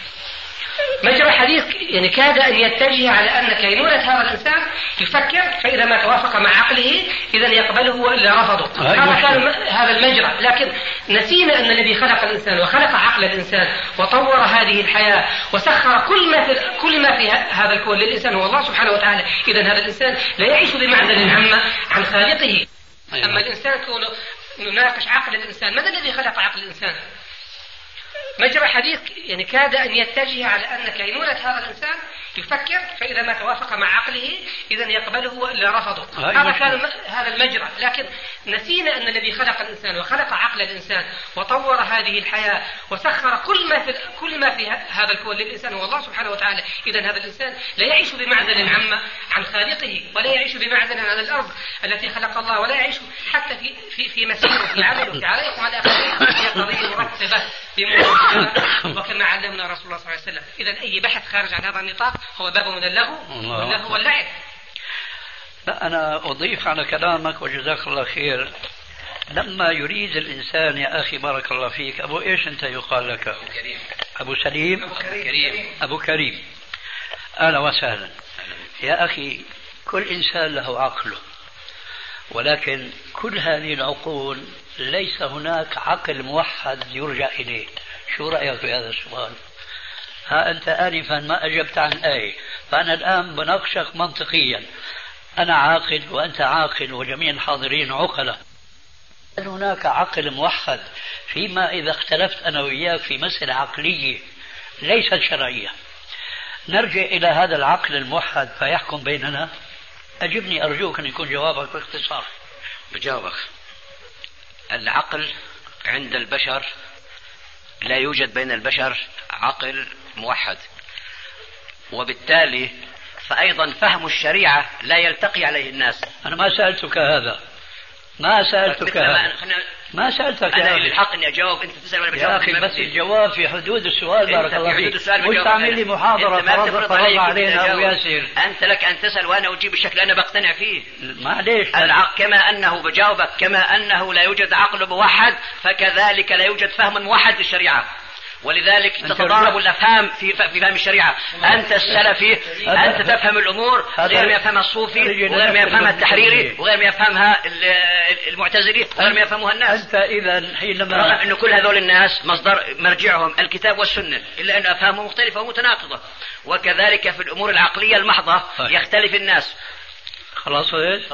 S1: مجرى حديث يعني كاد أن يتجه على أن كينونة هذا الإنسان يفكر، فإذا ما توافق مع عقله إذا يقبله وإلا رفضه. هذا كان هذا المجرى. لكن نسينا أن الذي خلق الإنسان وخلق عقل الإنسان وطور هذه الحياة وسخر كل ما في هذا الكون للإنسان هو الله سبحانه وتعالى. إذا هذا الإنسان لا يعيش بمعزل عن خالقه. أما الإنسان كونه نناقش عقل الإنسان، ماذا الذي خلق عقل الإنسان؟ مجرى حديث يعني كاد أن يتجه على أن كينونة هذا الإنسان يفكر، فإذا ما توافق مع عقله إذا يقبله وإلا رفضه. هذا كان هذا المجرى. لكن نسينا أن الذي خلق الإنسان وخلق عقل الإنسان وطور هذه الحياة وسخر كل ما في هذا الكون للإنسان هو الله سبحانه وتعالى. إذا هذا الإنسان لا يعيش بمعزل عن خالقه، ولا يعيش بمعزل عن الأرض التي خلق الله، ولا يعيش حتى في مسيره في عمله في علائق مع الآخرين. هي قضية مرتبة وكما علمنا رسول الله صلى الله عليه وسلم. إذا أي بحث خارج عن هذا النطاق هو باب من اللغو واللعب.
S3: لا، أنا أضيف على كلامك وجزاك الله خير. لما يريد الإنسان يا أخي بارك الله فيك، أبو إيش أنت يقال لك؟
S7: أبو كريم.
S3: أبو سليم؟ أبو كريم. أهلا وسهلا. يا أخي كل إنسان له عقله، ولكن كل هذه العقول ليس هناك عقل موحد يرجع إليه. شو رأيك في هذا السؤال؟ ها أنت آنفا ما أجبت عن آية، فأنا الآن بناقشك منطقيا. أنا عاقل وأنت عاقل وجميع الحاضرين عقلاء، هل هناك عقل موحد فيما إذا اختلفت أنا وإياك في مسألة عقلية ليست شرعية نرجع إلى هذا العقل الموحد فيحكم بيننا؟ أجبني أرجوك أن يكون جوابك باختصار.
S7: بجاوبك. العقل عند البشر لا يوجد بين البشر عقل موحد، وبالتالي فأيضا فهم الشريعة لا يلتقي عليه الناس.
S3: أنا ما سألتك هذا، ما سألتك هذا، ما سألتك
S7: أنا
S3: يا
S7: لي الحق إني أجاوب، أنت تسأل ولا بجاوب؟
S3: يا أخي بس الجواب في حدود السؤال. بارك الله فيك. مش تعمل لي محاضرة فرض علينا أبو ياسر.
S7: أنت لك أن تسأل وأنا أجيب بالشكل أنا بقتنع فيه.
S3: معليش.
S7: كما أنه بجاوبك كما أنه لا يوجد عقل موحد فكذلك لا يوجد فهم موحد للشريعة، ولذلك تتضارب الأفهام في فهم الشريعة. أنت السلفي أنت تفهم الأمور غير ما يفهمها الصوفي وغير ما يفهمها التحريري وغير ما يفهمها المعتزلي وغير ما يفهمها الناس.
S3: أنت إذا حينما
S7: رغم أن كل هذول الناس مصدر مرجعهم الكتاب والسنة إلا أن أفهامهم مختلفة ومتناقضة، وكذلك في الأمور العقلية المحضة يختلف الناس.
S3: خلاص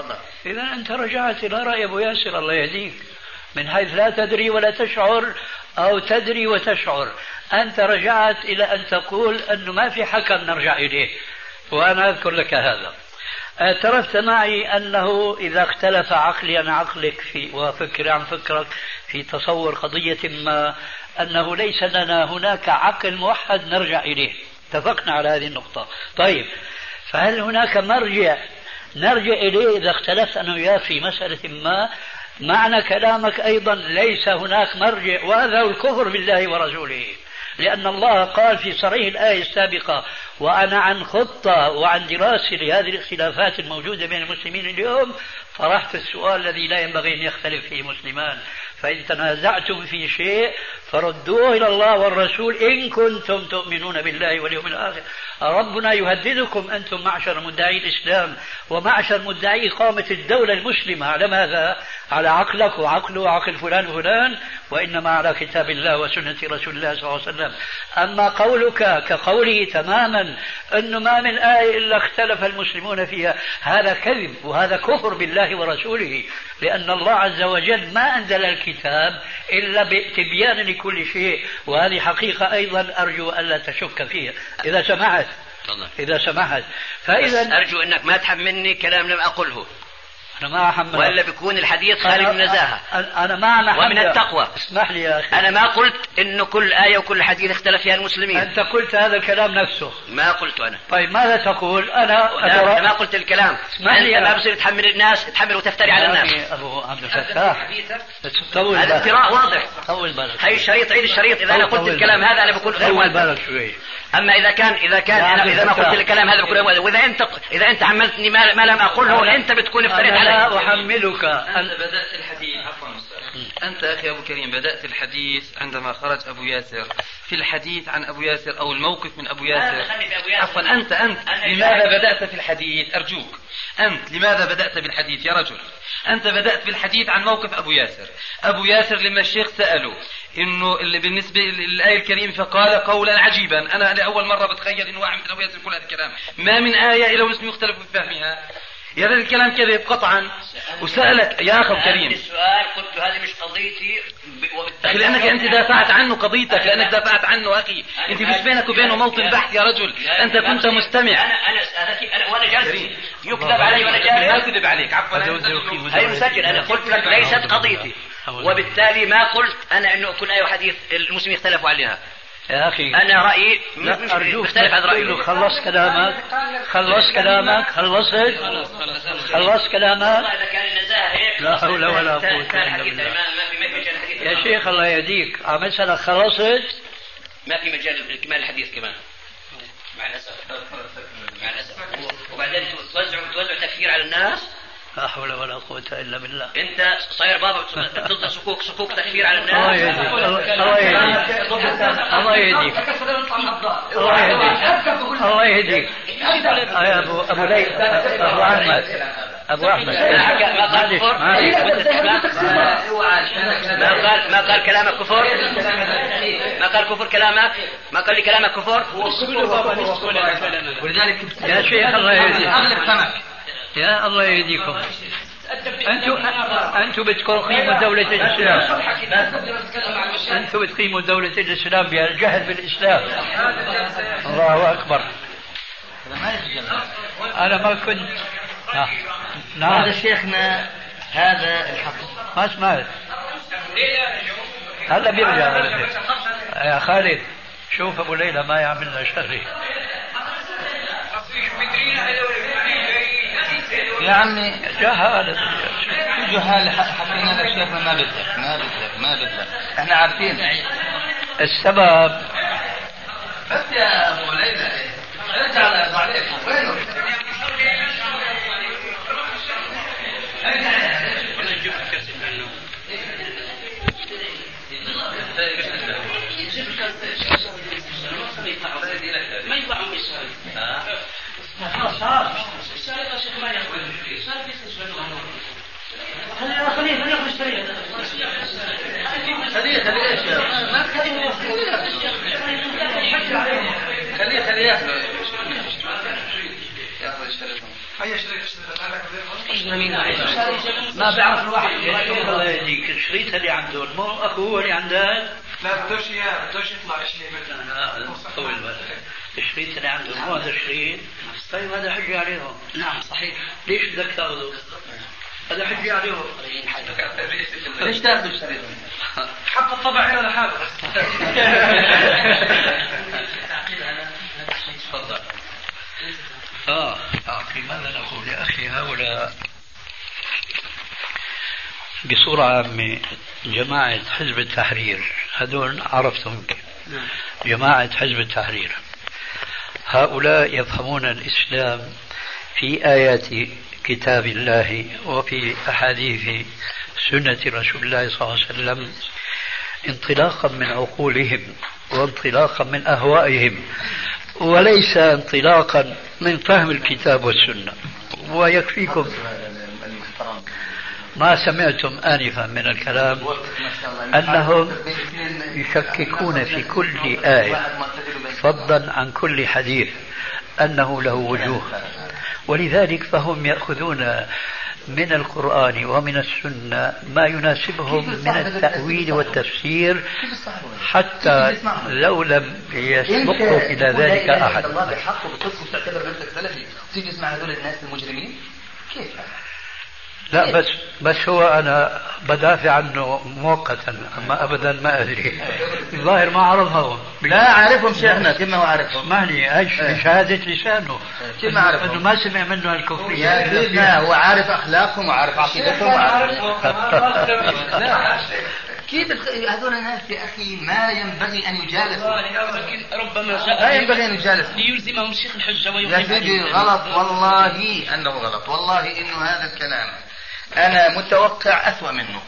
S3: إذا أنت رجعت إلى رأي أبو ياسر الله يهديك، من حيث لا تدري ولا تشعر أو تدري وتشعر. أنت رجعت إلى أن تقول أنه ما في حكم نرجع إليه، وأنا أذكر لك هذا. اعترفت معي أنه إذا اختلف عقلي عن عقلك وفكري عن فكرك في تصور قضية ما أنه ليس لنا هناك عقل موحد نرجع إليه. اتفقنا على هذه النقطة. طيب، فهل هناك مرجع نرجع إليه إذا اختلفت أنا وياه في مسألة ما؟ معنى كلامك أيضا ليس هناك مرجع، وهذا الكفر بالله ورسوله، لأن الله قال في صريح الآية السابقة: وأنا عن خطة وعن دراسة لهذه الاختلافات الموجودة بين المسلمين اليوم طرحت السؤال الذي لا ينبغي أن يختلف فيه مسلمان: فإن تنازعتم في شيء فردوه إلى الله والرسول إن كنتم تؤمنون بالله واليوم الآخر. ربنا يهددكم أنتم معشر مدعي الإسلام ومعشر مدعي إقامة الدولة المسلمة على ماذا؟ على عقلك وعقله وعقل فلان وفلان، وإنما على كتاب الله وسنة رسول الله صلى الله عليه وسلم. أما قولك كقوله تماما أنه ما من آية إلا اختلف المسلمون فيها، هذا كذب وهذا كفر بالله ورسوله، لأن الله عز وجل ما أنزل الكتاب إلا بتبيان لكل شيء، وهذه حقيقة أيضا أرجو ألا تشك فيها إذا سمحت. إذا سمحت فإذا
S7: أرجو أنك ما تحملني كلام لم أقله،
S3: أنا ما أحمل،
S7: وإلا بيكون الحديث خارج من النزاهة
S3: أنا ما
S7: ومن التقوى.
S3: اسمح لي يا أخي،
S7: أنا ما قلت إنه كل آية وكل حديث اختلف فيها المسلمين.
S3: أنت قلت هذا الكلام نفسه.
S7: ما قلت أنا.
S3: طيب ماذا تقول؟ أنا
S7: ما قلت الكلام. أنت ما بصير تحمل الناس، تحمل وتفتري على الناس.
S3: أبو عبد الفتاح
S7: هذا افتراء واضح.
S3: طول بالك.
S7: هاي الشريط، عيد الشريط. إذا أنا قلت الكلام هذا أنا بقول غير
S3: طول بالك شوي.
S7: أما إذا ما قلت الكلام هذا بقول، وإذا أنت حملتني ما لم أقوله أنت بتكون افتريت علي.
S3: لا أحملك.
S5: أنت بدأت الحديث، عفوا أنت أخي أبو كريم بدأت الحديث عندما خرج أبو ياسر في الحديث عن أبو ياسر أو الموقف من أبو ياسر. عفوا أنت لماذا بدأت في الحديث؟ أرجوك، أنت لماذا بدأت بالحديث يا رجل؟ أنت بدأت بالحديث عن موقف أبو ياسر. أبو ياسر لما الشيخ سأله إنه اللي بالنسبة للآية الكريمة فقال قولا عجيبا. أنا لأول مرة بتخيل إنه واحد مثل أبو ياسر كل هذا الكلام. ما من آية إلا والمسلمين يختلفوا في فهمها. يا هذا الكلام كذب قطعا. وسألك يا أخي كريم
S7: السؤال قلت هذه مش قضيتي،
S5: أخي لأنك أنت دافعت عنه قضيتك، لأنك دافعت عنه أخي. أنت مش بينك وبينه موطن بحث يا رجل، أنت كنت مستمع.
S7: أنا وأنا جالس يكذب علي وأنا جالس.
S5: لا أكذب عليك، عفوا
S7: هي مسجل. أنا قلت لك ليست قضيتي، وبالتالي ما قلت أنا إنه كل آية وحديث المسلمين يختلفوا عليها.
S3: يا أخي
S7: أنا رأيي
S3: مختلف عن رأيك. خلص كلامك. خلص كلامك. لا حول ولا قوة إلا بالله. يا شيخ الله يهديك، مثلا خلصت
S7: ما في مجال لإكمال الحديث كمان مع الأسف. وبعدين توزع تكفير على الناس.
S3: لا حول ولا قوة إلا بالله.
S7: أنت صاير بابا بتضل صكوك تكفير على الناس.
S3: الله يهديك. يا أبو ليث، أبو أحمد
S7: ما قال كلامك كفر. ما قال كفر كلامك. ما قال لي كلامك كفر.
S3: ولذلك يا شيخ الله يهديك، يا الله يهديكم، أنتم بتقيموا دولة الإسلام، أنتم بتقيموا دولة الإسلام بالجهل بالإسلام. الله أكبر. أنا ما كنت
S6: نعم. هذا شيخنا هذا الحق
S3: ما سمعت. هلا بيرجع يا خالد. شوف أبو ليلى ما يعملنا شري
S6: يا عمي.
S3: جهالة
S6: جهال حكينا لك شيخنا ما بدك احنا عارفين
S3: السبب.
S6: بس يا ابو ليلى ارجع عليك وينه؟
S2: ما ينفعهم بالشارع. الشارع يا شيخ ما ياخذ الشارع خليه ياخذ الشريعة.
S6: خليه ما خليه ياخذ
S3: ما بيعرف الواحد الله يهديك. الشريط اللي عنده مو اخوه اللي عنده.
S8: لا بدوش اياه، بدوش يطلع 20 مثلا.
S3: طول الشريط اللي عنده مو هذا الشريط. طيب هذا حجة عليهم.
S1: نعم صحيح.
S3: ليش بدك تاخذه؟ هذا حجة عليهم.
S6: ليش تاخذ الشريط؟
S8: حق الطبع هنا لحاله.
S3: تفضل. أخي ماذا نقول يا أخي؟ هؤلاء بصورة عامة جماعة حزب التحرير، هذول عرفتهم يمكن. جماعة حزب التحرير هؤلاء يفهمون الإسلام في آيات كتاب الله وفي أحاديث سنة رسول الله صلى الله عليه وسلم انطلاقا من عقولهم وانطلاقا من أهوائهم، وليس انطلاقا من فهم الكتاب والسنة. ويكفيكم ما سمعتم آنفا من الكلام أنهم يشككون في كل آية فضلا عن كل حديث أنه له وجوه، ولذلك فهم يأخذون من القرآن ومن السنة ما يناسبهم من التأويل والتفسير، حتى لو لم يسبقه إلى ذلك أحد.
S6: الله بحق وبتصل تعتبر نفسك سلفي تيجي تسمع هذول الناس المجرمين كيف؟
S3: لا بس هو أنا بدافع عنه مؤقتا، أما أبدا ما أدري. الظاهر ما عرفهم.
S6: لا أعرفهم شيخنا كيف ما هو عارفهم.
S3: معني أيش شهادة لسانه
S6: كيف ما عرفهم؟
S3: إنه ما سمع منه الكفرية.
S6: يا سيدنا هو عارف أخلاقهم وعارف عقيدتهم كيف هذول الناس يا أخي ما ينبغي أن يجالسوا.
S2: ربما
S6: لا ينبغي أن يجالسوا
S2: ليلزمهم الشيخ الحجة
S6: يا سيدي. غلط والله أنه غلط، والله إنه هذا الكلام أنا متوقع أسوأ منه.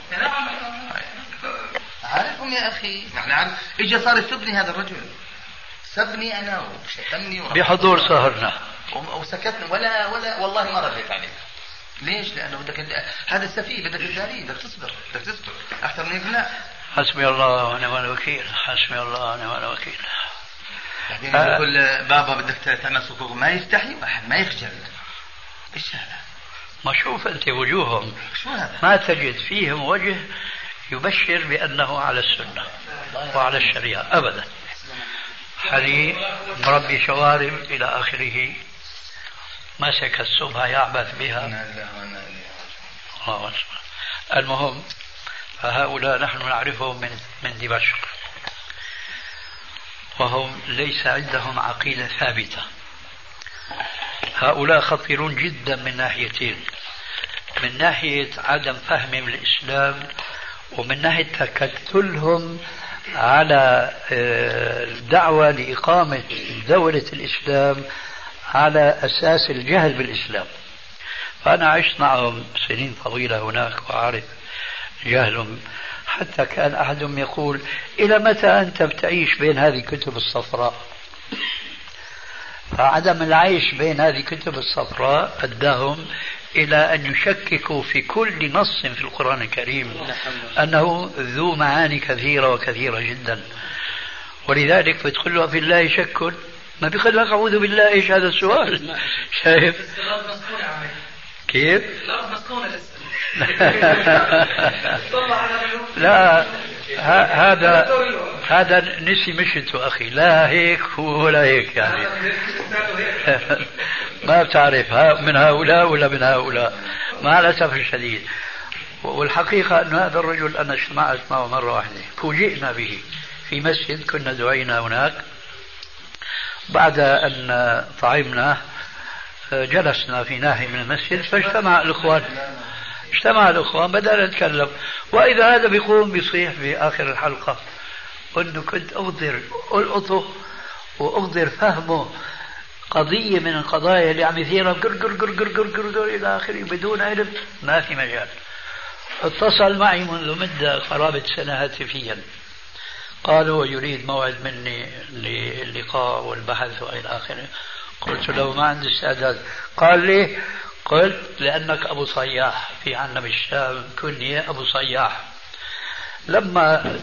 S6: عارفهم يا أخي، يعني عارف إجا صار يسبني هذا الرجل، سبني أنا وشتمني
S3: بحضور سهرنا
S6: وسكتنا ولا والله ما رديت عليه. ليش؟ لأنه بدك هذا السفيه بدك تجاريه، بدك تصبر أكثر من هيك لا.
S3: حسبي الله ونعم الوكيل، حسبي الله ونعم الوكيل.
S6: يقول بابا بدك تعمل صكوك ما يستحي واحد ما يخجل. إيش هذا؟
S3: ما شوف أنت وجوههم
S6: شو هذا؟
S3: ما تجد فيهم وجه يبشر بأنه على السنة وعلى الشريعة أبدا. حليم مربي شوارب إلى آخره، مسك السبحة يعبث بها. المهم فهؤلاء نحن نعرفهم من دمشق، وهم ليس عندهم عقيدة ثابتة. هؤلاء خطيرون جدا من ناحيتين: من ناحية عدم فهمهم للإسلام، ومن ناحية تكتلهم على الدعوة لإقامة دولة الإسلام على أساس الجهل بالإسلام. فأنا عشت معهم سنين طويلة هناك وأعرف جهلهم، حتى كان أحدهم يقول: إلى متى أنت بتعيش بين هذه الكتب الصفراء؟ فعدم العيش بين هذه الكتب الصفراء أداهم إلى أن يشككوا في كل نص في القرآن الكريم أنه ذو معاني كثيرة وكثيرة جدا. ولذلك بتقول له: في الله شك؟ ما بيقول لك أعوذ بالله. إيش هذا السؤال؟ شايف كيف؟ لا هذا نسي مشته أخي، لا هيك ولا هيك يعني. ما بتعرف من هؤلاء ولا من هؤلاء، مع الأسف الشديد. والحقيقة أن هذا الرجل أنا اجتمعت معه مرة واحدة، فوجئنا به في مسجد كنا دعينا هناك. بعد أن طعمنا جلسنا في ناحية من المسجد، فاجتمع الإخوان بدأنا نتكلم، وإذا هذا بيقوم بيصيح في آخر الحلقة أنه كنت أقدر ألقطه وأقدر فهمه قضية من القضايا اللي عم يثيرها قر إلى آخره بدون علم، ما في مجال. اتصل معي منذ مدة قرابة سنة هاتفيا، قالوا يريد موعد مني للقاء والبحث وإلى آخره. قلت له ما عندي استعداد. قال لي، قلت لأنك أبو صياح، في عنا بالشام كنية أبو صياح، لما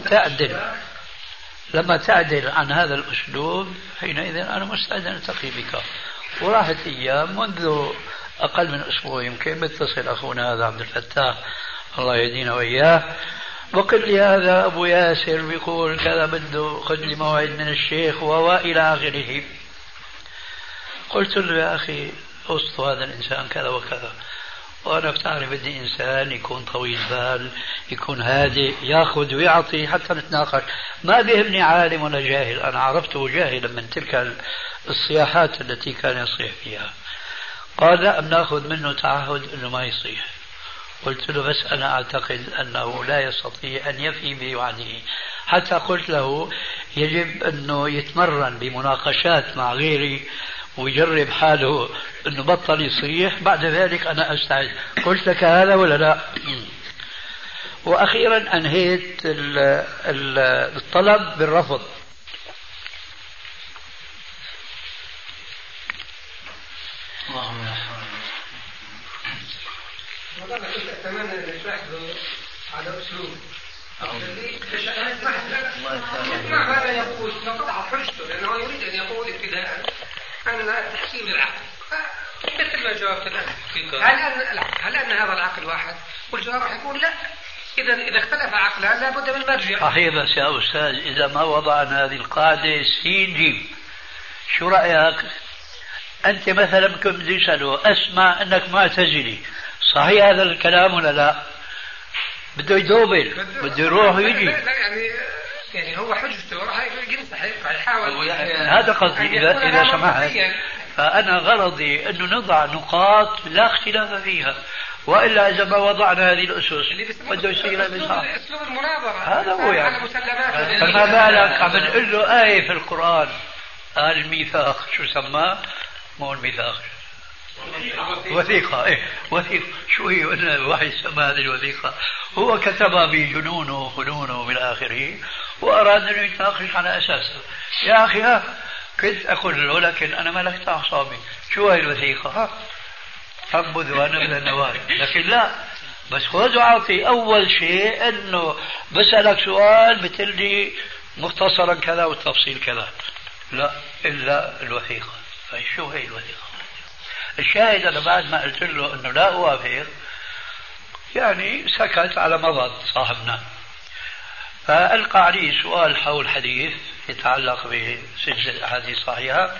S3: تعدل عن هذا الأسلوب حينئذ أنا مستعد أن ألتقي بك. وراحت أيام، منذ أقل من أسبوع يمكن بيتصل أخونا هذا عبد الفتاح الله يهدينا وإياه، وقل لي هذا أبو ياسر بيقول كذا، بده خذ لي موعد من الشيخ وإلى آخره. قلت له يا أخي أسط هذا الإنسان كذا وكذا، وأنا بتعرف بدي إنسان يكون طويل بال، يكون هادئ، يأخذ ويعطي حتى نتناقش. ما بيهمني عالم ولا جاهل، أنا عرفته جاهلا من تلك الصياحات التي كان يصيح فيها. قال لا، بناخذ منه تعهد أنه ما يصيح. قلت له بس أنا أعتقد أنه لا يستطيع أن يفي بوعده، حتى قلت له يجب أنه يتمرن بمناقشات مع غيري ويجرب حاله أنه بطل يصيح، بعد ذلك أنا أستعد. قلت لك هذا ولا لا؟ وأخيرا أنهيت الطلب بالرفض.
S9: والله كنت أتمنى أن نشرح له على أسلوب ما هذا يقول نقطع حجته، لأنه يريد أن يقول ابتداء أن التحكيم للعقل، مثل ما جاوبت الآن. هل أن هذا العقل واحد؟ والجواب راح يقول لا، إذا اختلف عقلان لابد من مرجع.
S3: صحيح، بس يا أستاذ إذا ما وضعنا هذه القاعدة سين جيم، شو رأيك؟ أنت مثلا كنت تسأله أسمع أنك معتزلي، صحيح هذا الكلام ولا لا؟ بده يدوبل، بده يروح ويجي.
S9: لا يعني هو حجته راح ينصح يحاول.
S3: هذا قصدي إذا سمحت. فأنا غرضي أنه نضع نقاط لا اختلاف فيها، وإلا إذا ما وضعنا هذه الأسس بده يصير
S9: أسلوب المناظرة،
S3: هذا هو يعني. فما بالك عم نقول له آية في القرآن، قال الميثاق، شو سماه؟ مو الميثاق، وثيقة. وثيقة. شو هي الوحي سمى هذه الوثيقة؟ هو كتبها بجنونه وفنونه من آخره، وأراد أن يتناقش على أساسها. يا أخي كنت أقول له لكن أنا ملكت أعصابي، شو هي الوثيقة؟ أنبذ وأنا من النوار. لكن لا، بس خذ وعطي. أول شيء أنه بسألك سؤال مثل لي مختصرا كذا والتفصيل كذا، لا إلا الوثيقة. شو هي الوثيقة؟ الشاهد أنا بعد ما قلت له أنه لا أوافق، يعني سكت على مضض صاحبنا، فألقى عليه سؤال حول حديث يتعلق بسلسلة الأحاديث الصحيحة،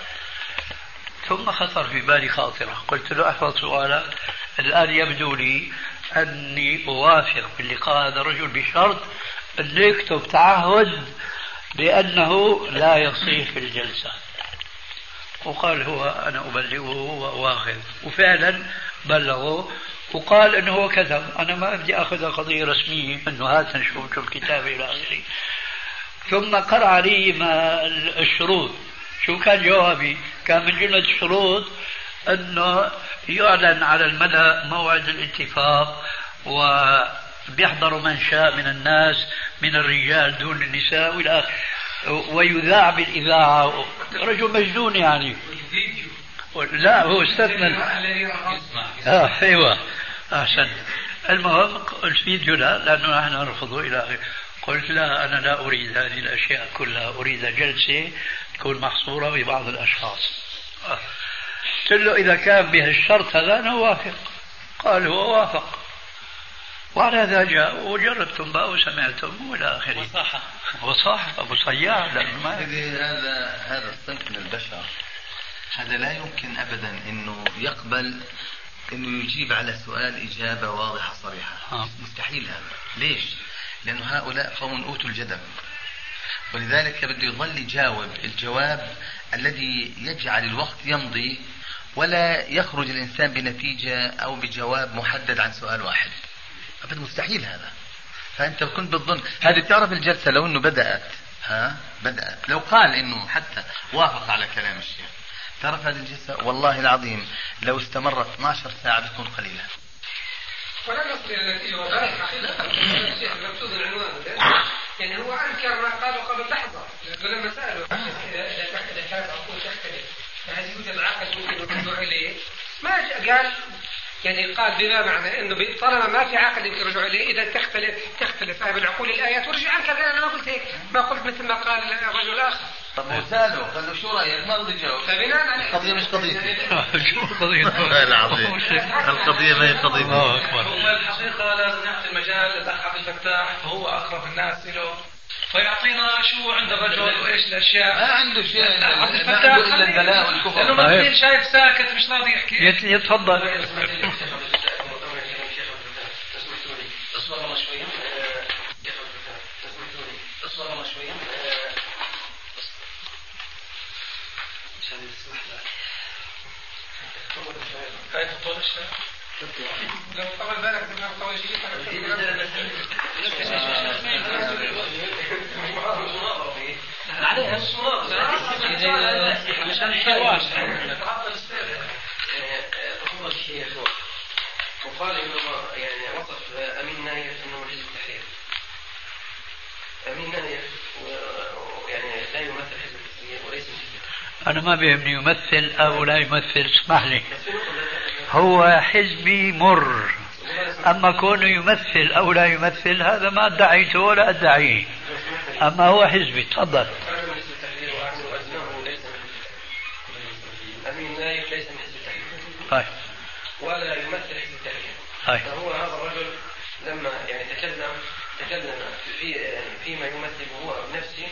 S3: ثم خطر في بالي خاطرة. قلت له احفظ سؤالك، الآن يبدو لي أني أوافق باللقاء هذا الرجل بشرط أن يكتب تعهد بأنه لا يصيح في الجلسة. وقال هو أنا أبلغه وأواخذ، وفعلا بلغه وقال أنه هو كذب. أنا ما بدي أخذ قضية رسمية أنه هات نشوف الكتاب إلى آخره. ثم قرأ علي ما الشروط. شو كان جوابي؟ كان من جملة الشروط أنه يعلن على الملأ موعد الاتفاق، وبيحضر من شاء من الناس من الرجال دون النساء والى آخره، ويذاع بالإذاعة. رجل مجنون يعني. لا هو استثنى. ايوه احسن. المهم قلت في جنة لأنه نحن نرفضه إلى آخره. قلت لا، أنا لا أريد هذه الأشياء كلها، أريد جلسة تكون محصورة ببعض الأشخاص. قلت له إذا كان به الشرط هذا أنا أوافق. قال هو وافق. وعلى هذا جاء وجربتم بقى وسمعتم والى اخره. وصح ابو صياح
S6: هذا الصنف من البشر هذا لا يمكن ابدا انه يقبل انه يجيب على سؤال اجابه واضحه صريحه. مستحيل هذا. ليش؟ لانه هؤلاء قوم اوتوا الجدل، ولذلك بده يظل يجاوب الجواب الذي يجعل الوقت يمضي ولا يخرج الانسان بنتيجه او بجواب محدد عن سؤال واحد. ابدا مستحيل هذا. فانت كنت بتظن هذه تعرف الجلسه لو انه بدات لو قال انه حتى وافق على كلام الشيخ، تعرف هذه الجلسه والله العظيم لو استمرت 12 ساعه بتكون قليله.
S9: ولم يصل الى نتيجه وذلك حقيقه الشيخ مقصود العنوان يعني هو انكر ما قالوا قبل لحظه لما سالوا اذا كانت عقول تختلف فهل يوجد عقل ممكن الرجوع اليه؟ ما قال يعني قال بما معنى انه طالما ما في عقل يمكن الرجوع اليه اذا تختلف فهم العقول الايات ورجع عنك. انا ما قلت هيك، ما قلت مثل ما قال الرجل الاخر.
S6: طب وساله قال له شو رايك؟ ما رضي يجاوب.
S9: فبناء على
S6: القضيه مش قضيتي.
S3: شو قضيه؟
S6: القضيه ما هي قضيتي.
S8: هو الحقيقه لازم نعطي المجال للاخ عبد الفتاح وهو اقرب الناس له فيعطينا شو عند الرجل وايش الاشياء.
S6: ما عنده شيء، ما عنده الا البلاء والكفر.
S8: لانه مسكين شايف ساكت مش راضي يحكي.
S3: يتفضل.
S9: لو طول بالك من طول شيء
S2: عليها مشان الحوار هو الشيخ وقال انه يعني وصف امين نايف انه حزب التحرير. امين نايف يعني لا يمثل حزب التحرير وليس حزب.
S3: انا ما بيهمني يمثل او لا يمثل، اسمح لي، هو حزبي مر، اما كونه يمثل او لا يمثل هذا ما ادعيته ولا ادعيه، اما هو حزبي. تفضل.
S2: امين نايف ليس من حزب التحرير.
S3: طيب.
S2: ولا يمثل حزب التحرير.
S3: طيب.
S2: فهو هذا الرجل لما يعني تكلم فيما يمثله هو بنفسه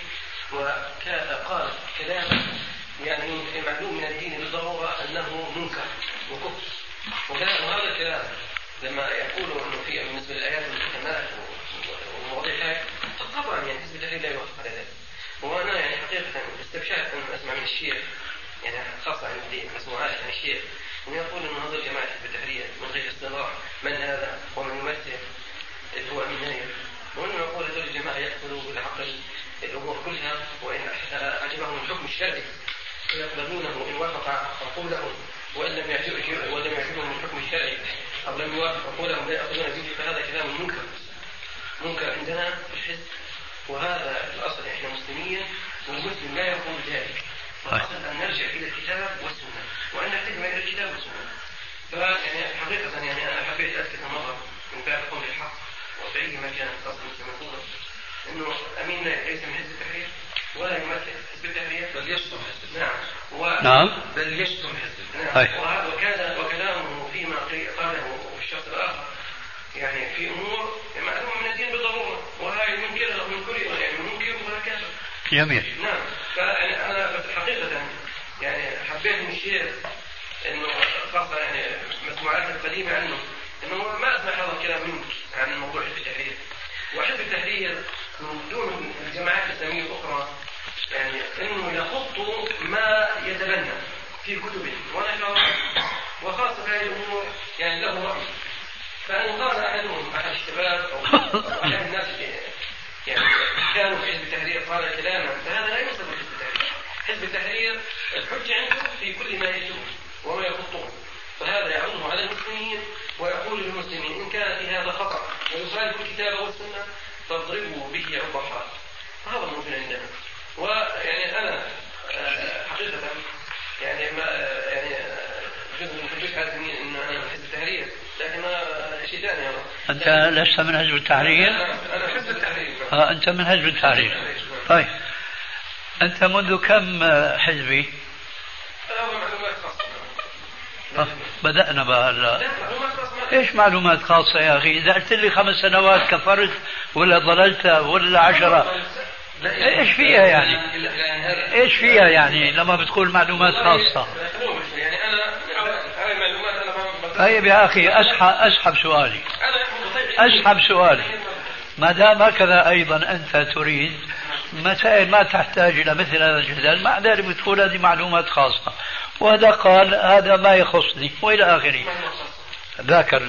S2: وقال كلام يعني معلوم من الدين بالضروره انه منكر وكفر. وهذا الكلام لما يقولوا انه في بالنسبه للايات والحكمات ومواضيع هاي طبعا يعني حزب التحرير لا يوافق على ذلك. وانا يعني حقيقه استبشرت ان اسمع من الشيخ يعني خاصه عندي مسموعات عن الشيخ انه يقول انه هذول جماعه حزب التحرير من غير استنراء من هذا ومن يمثل اللي هو امين نايف، وانه يقول هذول الجماعه ياخذوا بالعقل الامور كلها وان اعجبهم الحكم الشرعي يقبلونه ان وافق عقولهم وان لم يعجبهم الحكم الشرعي او لم يوافق عقولهم لا ياخذون به. فهذا كلام منكر عندنا في الحزب، وهذا الاصل احنا مسلمين والمسلم لا يقول ذلك. فالاصل ان نرجع الى الكتاب والسنه وان نحتكم الى الكتاب والسنه. فيعني حقيقه يعني انا حبيت اذكر مره من باب قول الحق وبعيد ما كانت الاصل المسلمين انه امين ليس من حزب التحرير ولا يمثل حزب التحرير
S8: بل يشتم حزب.
S3: نعم.
S8: بل يشتم حزب.
S2: وكلامه فيما قاله الشخص الاخر يعني في امور معلومه من الدين بالضروره وهي منكرها من كل يعني منكر ولا كافر.
S3: جميل.
S2: نعم. فانا حقيقه يعني حبيت من الشيخ انه خاصه يعني مسموعات القديمه عنه انه ما اسمع هذا الكلام منك عن موضوع حزب التحرير. وحزب التحرير من دون الجماعات الاسلاميه الاخرى يعني انه يخط ما يتبنى في كتبه ونشره وخاصه في هذه الامور يعني له راي. فان قال احدهم احد الشباب او احد الناس يعني كانوا في حزب التحرير قال كلاما فهذا لا يوصل لحزب التحرير. حزب التحرير الحجه عنده في كل ما يكتبون وما يخطون، فهذا يعرضه على المسلمين ويقول للمسلمين ان كان في هذا خطا ويخالف الكتاب والسنه فاضربوا به عرض الحائط. هذا موجود عندنا. ويعني انا حقيقه يعني ما يعني جزء من حجج هذا الدين ان انا من حزب التحرير لكن شيء ثاني هذا.
S3: انت لست من حزب التحرير؟
S2: انا حزب التحرير.
S3: انت من حزب التحرير. طيب انت منذ كم حزبي؟
S2: معلومات خاصه.
S3: بدأنا بقى هلا.
S2: لا معلومات خاصه
S3: إيش معلومات خاصة يا أخي؟ إذا قلت لي 5 سنوات كفرت ولا ضللت ولا 10، إيش فيها يعني؟ إيش فيها يعني لما بتقول معلومات خاصة؟
S2: يعني أنا هاي معلومات أنا
S3: طيب يا أخي أسحب سؤالي ما دام هكذا أيضا أنت تريد مسائل ما تحتاج إلى مثل هذا الجدل، مع ذلك بتقول هذه معلومات خاصة، وهذا قال هذا ما يخصني وإلى آخره. ذاكر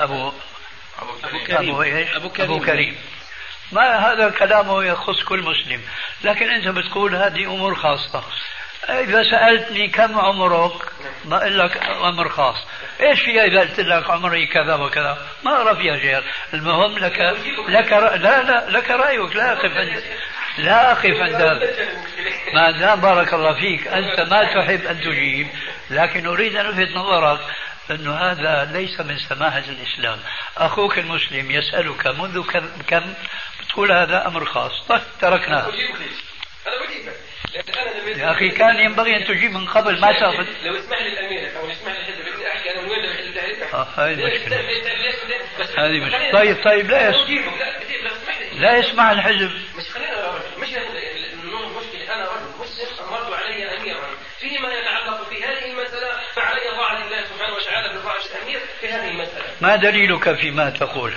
S3: أبو كريم ما هذا كلامه يخص كل مسلم، لكن أنت بتقول هذه أمور خاصة. إذا سألتني كم عمرك ما أقول لك أمر خاص. إيش فيها إذا قلت لك عمري كذا وكذا؟ ما أرى فيها شيء. المهم لك رأيك، لا أقف عند هذا. ما دام بارك الله فيك أنت ما تحب أن تجيب، لكن أريد أن ألفت نظرك أنه هذا ليس من سماحة الإسلام. أخوك المسلم يسألك منذ كم تقول هذا أمر خاص. طيب تركناه.
S2: أنا بجيبك.
S3: يا أخي كان ينبغي أن تجيب من قبل ما تأخذ.
S2: لو اسمح لي الأمير أو اسمح لي الحزب بدي أحكي أنا من وين الحزب ده.
S3: هذه مشكلة. هذه مشكلة. طيب لا يسمع الحزب.
S2: مش خلينا مش مشكلة. أنا رجل مسلم أمرت علي أميرا فيما يتعلق في هذه المسألة، فعلي طاعة الله سبحانه وتعالى بطاعة الأمير في هذه المسألة.
S3: ما دليلك فيما تقول؟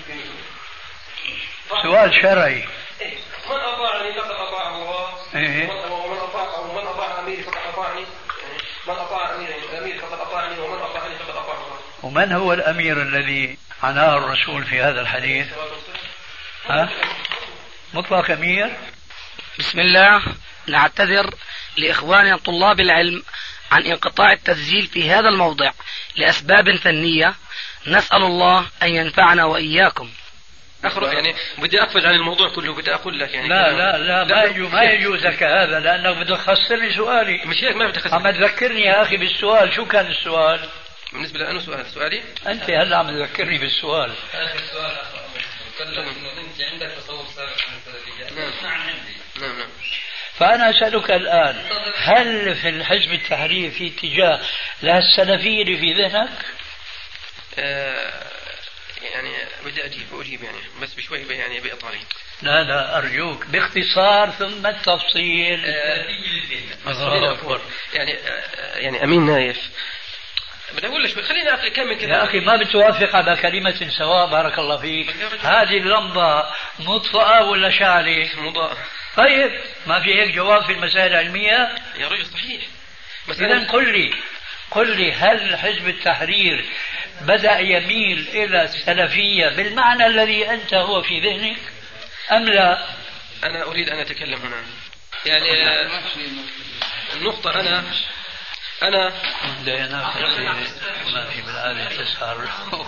S3: سؤال شرعي.
S2: من أطاعني فقد أطاع الله، ومن أطاع أميري فقد أطاعني، من أطاع أميري فقد أطاعني، ومن أطاعني فقد أطاع الله.
S3: ومن هو الأمير الذي عناه الرسول في هذا الحديث؟ مطلق أمير.
S1: بسم الله. نعتذر لإخواننا طلاب العلم عن انقطاع التسجيل في هذا الموضع لأسباب فنية، نسأل الله أن ينفعنا وإياكم.
S2: يعني بدي أقفز عن الموضوع كله، بدي أقول لك يعني
S3: لا ما يجوز لك هذا، لأنك بدك تخسر لي سؤالي.
S2: مش هيك، ما بدي أخسر.
S3: عم تذكرني يا أخي بالسؤال. شو كان السؤال؟
S2: بالنسبة لأنه سؤالي
S3: أنت هلا عم تذكرني بالسؤال.
S5: آخر سؤال إنه أنت عندك تصور سابق عن السلفية.
S2: نعم.
S3: فأنا أسألك الآن، هل في الحزب التحرير في اتجاه للسلفية اللي في ذهنك؟
S2: يعني بدي أجيب يعني بس بشوي يعني بإطاري.
S3: لا أرجوك باختصار ثم التفصيل.
S2: يعني أمين نايف بدي أقول لك خلينا أكمل كذا.
S3: يا أخي ما بتوافق على كلمة سواء بارك الله فيك. هذه اللمبة مطفأة ولا شعلة؟
S2: مضاءة.
S3: طيب ما في هيك جواب في المسائل العلمية؟
S2: يا رجل صحيح.
S3: إذن قل لي هل حزب التحرير بدأ يميل إلى السلفية بالمعنى الذي أنت هو في ذهنك أم لا؟
S2: أنا أريد أن أتكلم هنا. يعني النقطة أنا ما في بالعادة تسهر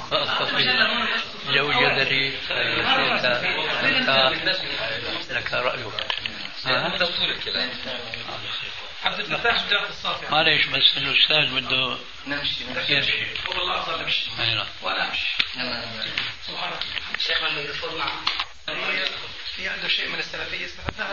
S3: جو جدلي لك رأيك.
S8: عبد الفتاح بداية الصافي.
S3: معليش بس الأستاذ بده يمشي.
S8: والله أصلا أمشي. وأنا أمشي. سبحان الله.
S1: شيخ من يرفض معه.
S8: في عنده شيء من السلفية استفدناه.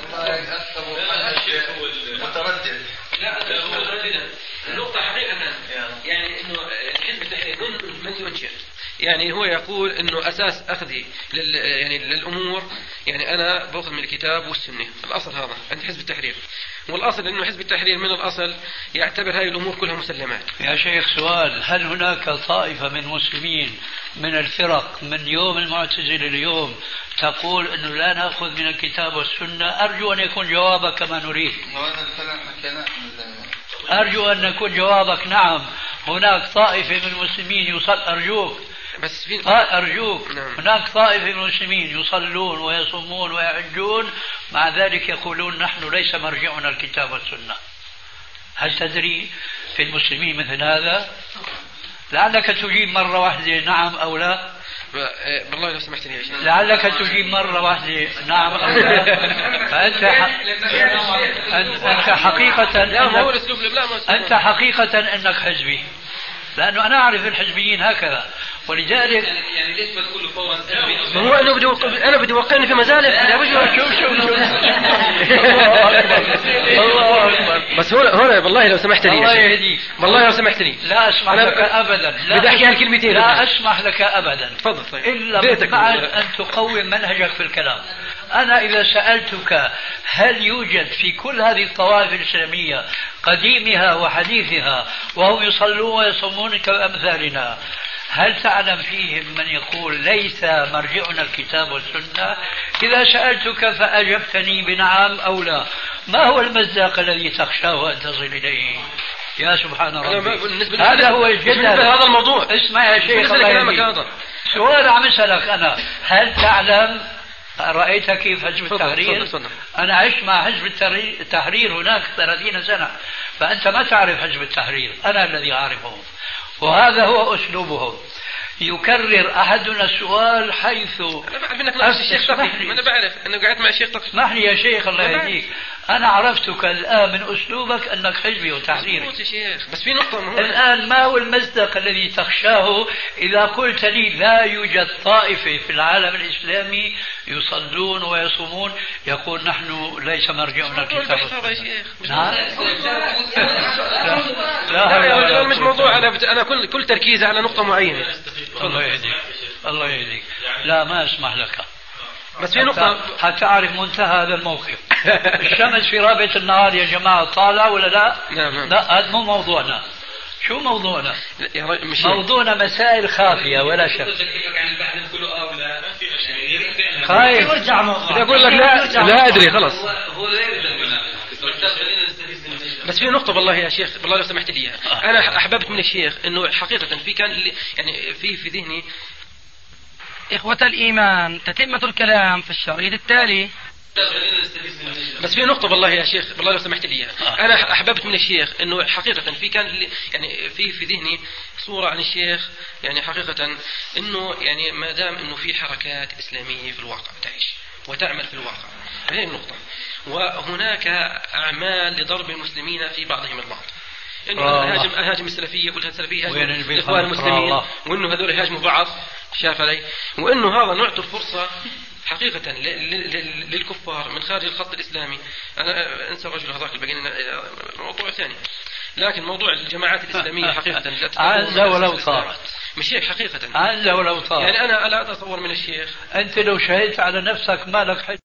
S6: متردد.
S2: لا مترددا. النقطة حقيقة يعني إنه الحزب التحرير من يوجه. يعني هو يقول إنه أساس أخذي يعني للأمور، يعني أنا بأخذ من الكتاب والسنة. الأصل هذا عند حزب التحرير، والأصل إنه حزب التحرير من الأصل يعتبر هذه الأمور كلها مسلمات.
S3: يا شيخ سؤال، هل هناك طائفة من المسلمين من الفرق من يوم المعتزلة اليوم تقول أنه لا نأخذ من الكتاب والسنة؟ أرجو أن يكون جوابك كما نريد. أرجو أن يكون جوابك نعم. هناك طائفة من المسلمين أرجوك
S2: بس في
S3: أرجوك هناك طائفة من المسلمين يصلون ويصومون ويحجون، مع ذلك يقولون نحن ليس مرجعنا الكتاب والسنة. هل تدري في المسلمين مثل هذا؟ لعلك تجيب مرة واحدة نعم أو لا.
S2: والله لو سمحت لي
S3: لعلك تجيب مرة واحدة نعم أو لا. فأنت حقيقة أنت حقيقة أنك حزبي. لأنه أنا أعرف الحزبيين هكذا، ولذلك
S5: يعني ليش ما تقول فورا سلبي؟
S2: هو أنا بدي أوقعني في مزالق يا رجل.
S3: شوف الله أكبر.
S2: بس هنا والله لو سمحت لي
S3: الله يهديك،
S2: والله لو سمحت لي
S3: لا أسمح لك أبدا،
S2: بدي أحكي هالكلمتين.
S3: لا أسمح لك أبدا.
S2: تفضل. طيب
S3: إلا بعد أن تقوم منهجك في الكلام. أنا إذا سألتك هل يوجد في كل هذه الطوائف الإسلامية قديمها وحديثها وهم يصلون ويصومون كأمثالنا، هل تعلم فيهم من يقول ليس مرجعنا الكتاب والسنة؟ إذا سألتك فأجبتني بنعم أو لا، ما هو المصداق الذي تخشاه أن تصل إليه؟ يا سبحان ربي، هذا هو الجدل.
S2: هذا الموضوع.
S3: اسمع يا شيخ،
S2: هذا
S3: سؤال عم أسألك أنا، هل تعلم رأيت كيف حزب التحرير؟ أنا عشت مع حزب التحرير هناك 30 سنة، فأنت ما تعرف حزب التحرير، أنا الذي أعرفه، وهذا هو أسلوبهم. يكرر أحدنا السؤال حيث
S2: أنا بعرف أنك نفس الشيخ تقي، أنا بعرف أنه قعدت مع الشيخ تقي.
S3: اسمح لي يا شيخ الله يهديك، أنا عرفتك الآن من أسلوبك أنك حزبي وتحريري.
S2: بس في نقطة
S3: الآن ما هو المصداق الذي تخشاه إذا قلت لي لا يوجد طائفة في العالم الإسلامي يصلون ويصومون يقول نحن ليس مرجعنا الكتاب والسنة؟ نعم.
S2: لا مش موضوع. أنا كل تركيزي على نقطة معينة.
S3: الله يهديك، الله يهديك. لا ما أسمح لك.
S2: بس في نقطة
S3: حتى أعرف منتهى هذا الموقف. الشمس في رابعة النهار يا جماعة طالع ولا لا؟
S2: نعم.
S3: لا هذا مو موضوعنا. شو موضوعنا؟ موضوعنا مسائل خافية ولا شك. خايف
S2: أقول لك لا أدري خلاص. بس في نقطة والله يا شيخ، والله لو سمحت لي، أنا أحببت من الشيخ إنه حقيقة في كان يعني في ذهني.
S1: إخوة الإيمان، تتمة الكلام في الشريط التالي.
S2: بس في نقطة والله يا شيخ، والله لو سمحت لي، أنا أحببت من الشيخ إنه حقيقة في كان يعني في ذهني صورة عن الشيخ، يعني حقيقة إنه يعني ما دام إنه في حركات إسلامية في الواقع تعيش وتعمل في الواقع، هذه النقطة، وهناك أعمال لضرب المسلمين في بعضهم البعض، إنه هاجم السلفية والسلفية هاجم الإخوان المسلمين، وإنه هذول هاجموا بعض، شاف علي، وإنه هذا نعطي الفرصة حقيقة للكفار من خارج الخط الإسلامي. أنا أنسى الرجل هذاك الباقيين موضوع ثاني، لكن موضوع الجماعات الإسلامية حقيقة
S3: عز ولو صارت
S2: مش هيك حقيقة،
S3: عز ولو صارت.
S2: يعني أنا لا أتصور من الشيخ،
S3: أنت لو شهدت على نفسك ما لك حج.